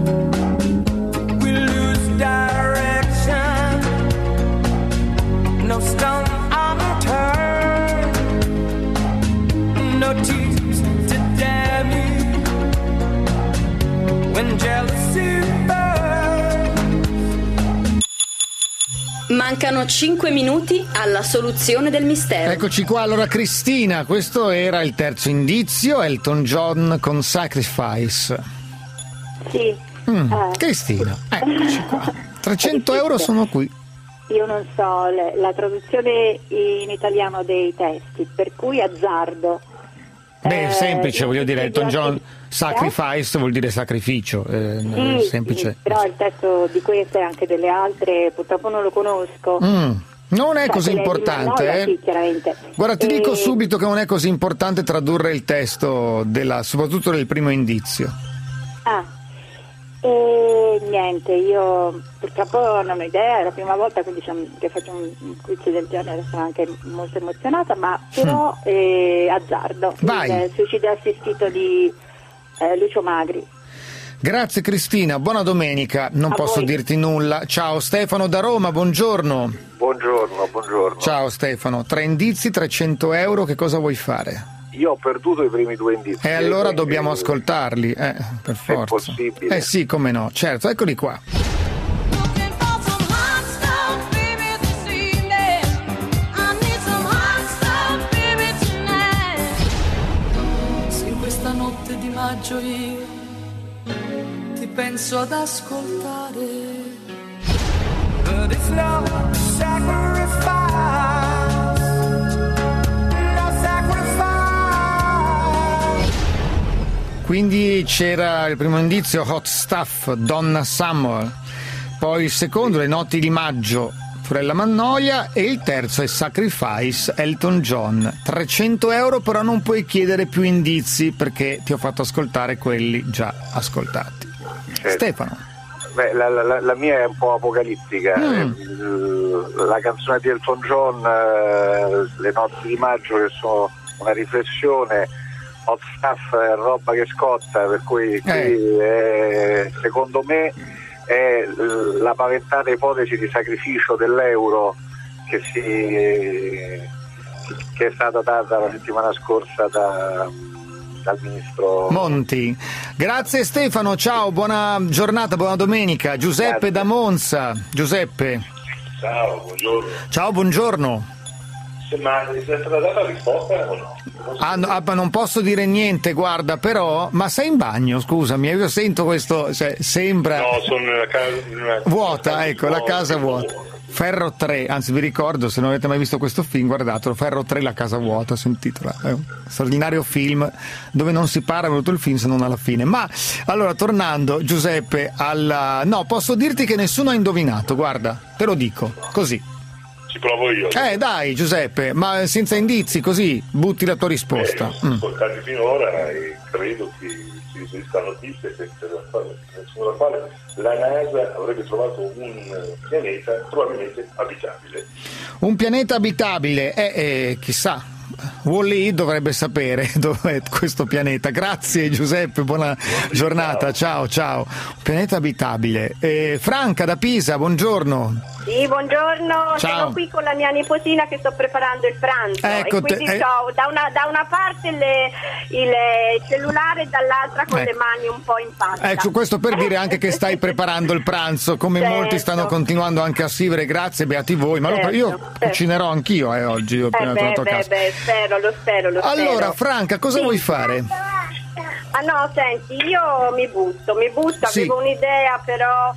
we lose direction. No stone unturned, no tears to damn you. When jealousy burns. Mancano cinque minuti alla soluzione del mistero. Eccoci qua, allora Cristina, questo era il terzo indizio, Elton John con Sacrifice. Sì. Mm, eh. Cristina, eccoci qua. trecento euro sono qui. Io non so le, la traduzione in italiano dei testi, per cui azzardo. Beh, è semplice, eh, voglio dire, Elton John, eh? sacrifice vuol dire sacrificio, eh, Sì, semplice. sì, però il testo di queste e anche delle altre purtroppo non lo conosco. Mm. Non è Cioè, così quelle di importante, Mannoia, eh? sì, chiaramente. Guarda, ti E- dico subito che non è così importante tradurre il testo, della, soprattutto del primo indizio. Ah, e niente, io purtroppo non ho idea, è la prima volta quindi diciamo, che faccio un, un quiz del genere, sono anche molto emozionata, ma però eh, azzardo. Vai. Il suicidio assistito di eh, Lucio Magri. Grazie Cristina, buona domenica, non A posso voi. dirti nulla. Ciao Stefano da Roma, buongiorno. Buongiorno, buongiorno. Ciao Stefano, tre indizi, trecento euro, che cosa vuoi fare? Io ho perduto i primi due indizi. E allora quindi dobbiamo ascoltarli, eh, per forza. possibile. Eh sì, come no, certo, eccoli qua. Se questa notte di maggio io ti penso ad ascoltare. But it's no sacrifice, no sacrifice. Quindi c'era il primo indizio, Hot Stuff, Donna Summer, poi il secondo, Le notti di maggio, Fiorella Mannoia, e il terzo è Sacrifice, Elton John. trecento euro, però non puoi chiedere più indizi perché ti ho fatto ascoltare quelli già ascoltati. Certo. Stefano. Beh, la, la- la mia è un po' apocalittica. Mm. Eh, La canzone di Elton John, eh, Le notti di maggio, che sono una riflessione, Hot Stuff è roba che scotta, per cui qui è, secondo me è la paventata ipotesi di sacrificio dell'euro che, si, che è stata data la settimana scorsa da, dal ministro Monti. Grazie Stefano, ciao, buona giornata, buona domenica. Giuseppe da Monza. Giuseppe. Ciao, buongiorno. Ciao, buongiorno. Se- Ma è stata data la risposta o no? Ah, no, ah, ma non posso dire niente, guarda, però, ma sei in bagno, scusami, io sento questo, cioè, sembra No, sono nella casa. nella- vuota, ecco, la casa vuota. Ferro tre, anzi vi ricordo, se non avete mai visto questo film, guardatelo, Ferro tre, la casa vuota, si intitola, è un straordinario film dove non si parla tutto il film se non alla fine. Ma, allora, tornando, Giuseppe, alla... no, posso dirti che nessuno ha indovinato, guarda, te lo dico, così. Ci provo io. Eh, dai, Giuseppe, ma senza indizi, così, butti la tua risposta. Eh, Mm. ascoltati finora e credo che si esista notizia senza la quale, secondo la quale la NASA avrebbe trovato un pianeta probabilmente abitabile. Un pianeta abitabile, eh, eh, chissà, Wall-E dovrebbe sapere dov'è questo pianeta. Grazie Giuseppe, buona giornata, ciao ciao. Un pianeta abitabile. Eh, Franca da Pisa, buongiorno. Sì, buongiorno, Ciao. sono qui con la mia nipotina che sto preparando il pranzo Ecco e quindi te- eh. ho da una, da una parte le- il cellulare e dall'altra con Ecco. le mani un po' in pasta. Ecco, questo per dire anche che stai preparando il pranzo, come Certo. molti stanno continuando anche a scrivere, grazie, beati voi, ma lo- Certo, io certo. cucinerò anch'io eh, oggi, ho Eh appena beh, tornato a beh, casa. beh, spero, lo spero, lo Allora, spero. Franca, cosa Sì. vuoi fare? Ah no, senti, io mi butto, mi butto, Sì. avevo un'idea però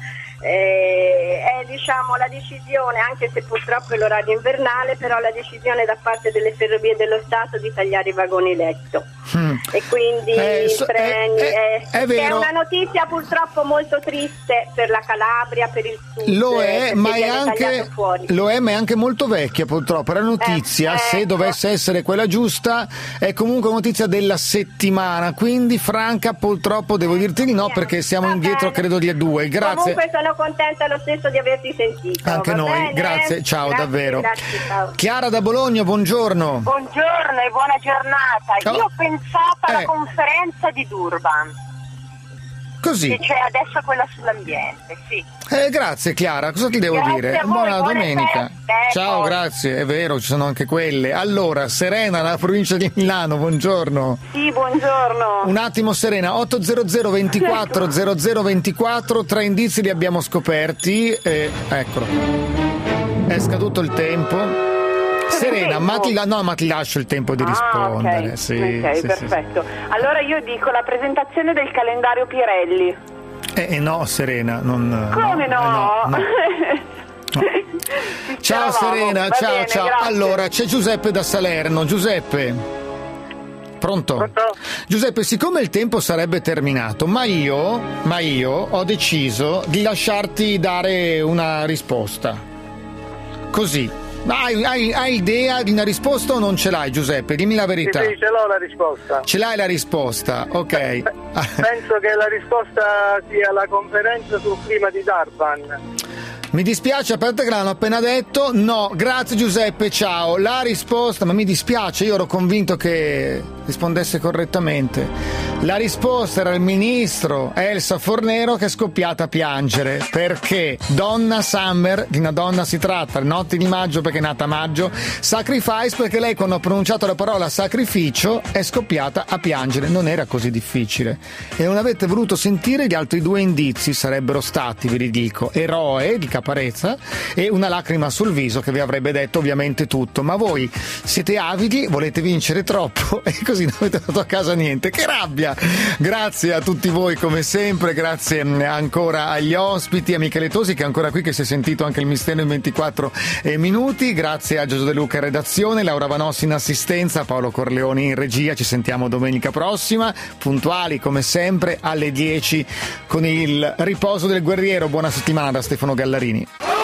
eh, è diciamo la decisione, anche se purtroppo è l'orario invernale, però la decisione da parte delle ferrovie dello Stato di tagliare i vagoni letto. Mm. E quindi Eh, i so- treni, eh, eh, eh, è che è vero. una notizia purtroppo molto triste per la Calabria, per il sud. Lo è, perché ma è viene anche tagliato fuori. lo è, ma è anche molto vecchia purtroppo. La notizia, Eh, se ecco. dovesse essere quella giusta, è comunque una notizia della settimana. Quindi, Franca, purtroppo devo dirti di no, perché siamo indietro, credo, di due. Grazie. Comunque sono contenta lo stesso di averti sentito. Anche va noi, bene? grazie, ciao, Grazie, davvero. grazie, ciao. Chiara da Bologna, buongiorno. Buongiorno e buona giornata. Ciao. Io ho pensato alla Eh. conferenza di Durban, Così. che c'è adesso quella sull'ambiente, sì. Eh, grazie Chiara, cosa ti devo Grazie dire? a voi, Buona buone domenica. feste, Ciao, poi. grazie, è vero, ci sono anche quelle. Allora, Serena, dalla provincia di Milano, buongiorno. Sì, buongiorno. Un attimo Serena, otto zero zero ventiquattro zero zero ventiquattro, tre indizi li abbiamo scoperti, e eccolo, è scaduto il tempo. Serena, ma ti, la- no, ma ti lascio il tempo di rispondere. Ah, ok, Sì, ok, sì, sì, perfetto. Allora io dico la presentazione del calendario Pirelli. sì. Eh, eh, no, Serena, non... Come no? eh, no, no. Ciao Eravamo. Serena, Va ciao bene, ciao. grazie. Allora, c'è Giuseppe da Salerno. Giuseppe. Pronto? Pronto? Giuseppe, siccome il tempo sarebbe terminato, ma io, ma io ho deciso di lasciarti dare una risposta. Così. Hai, hai, hai idea di una risposta o non ce l'hai, Giuseppe? Dimmi la verità. Sì, sì, ce l'ho la risposta. Ce l'hai la risposta, ok. Penso che la risposta sia la conferenza sul clima di Durban. Mi dispiace, a parte che l'hanno appena detto. No, grazie Giuseppe, ciao. La risposta, ma mi dispiace, io ero convinto che rispondesse correttamente. La risposta era il ministro Elsa Fornero, che è scoppiata a piangere perché Donna Summer, di una donna si tratta, notti di maggio perché è nata a maggio, Sacrifice perché lei quando ha pronunciato la parola sacrificio è scoppiata a piangere. Non era così difficile e non avete voluto sentire gli altri due indizi, sarebbero stati, vi ridico, eroe di Caparezza e una lacrima sul viso, che vi avrebbe detto ovviamente tutto. Ma voi siete avidi, volete vincere troppo e così non avete dato a casa niente. Che rabbia! Grazie a tutti voi come sempre, grazie ancora agli ospiti, a Michele Tosi che è ancora qui, che si è sentito anche il mistero in ventiquattro minuti, grazie a Giorgio De Luca in redazione, Laura Vanossi in assistenza, Paolo Corleoni in regia. Ci sentiamo domenica prossima, puntuali come sempre alle dieci con il riposo del guerriero. Buona settimana da Stefano Gallarini.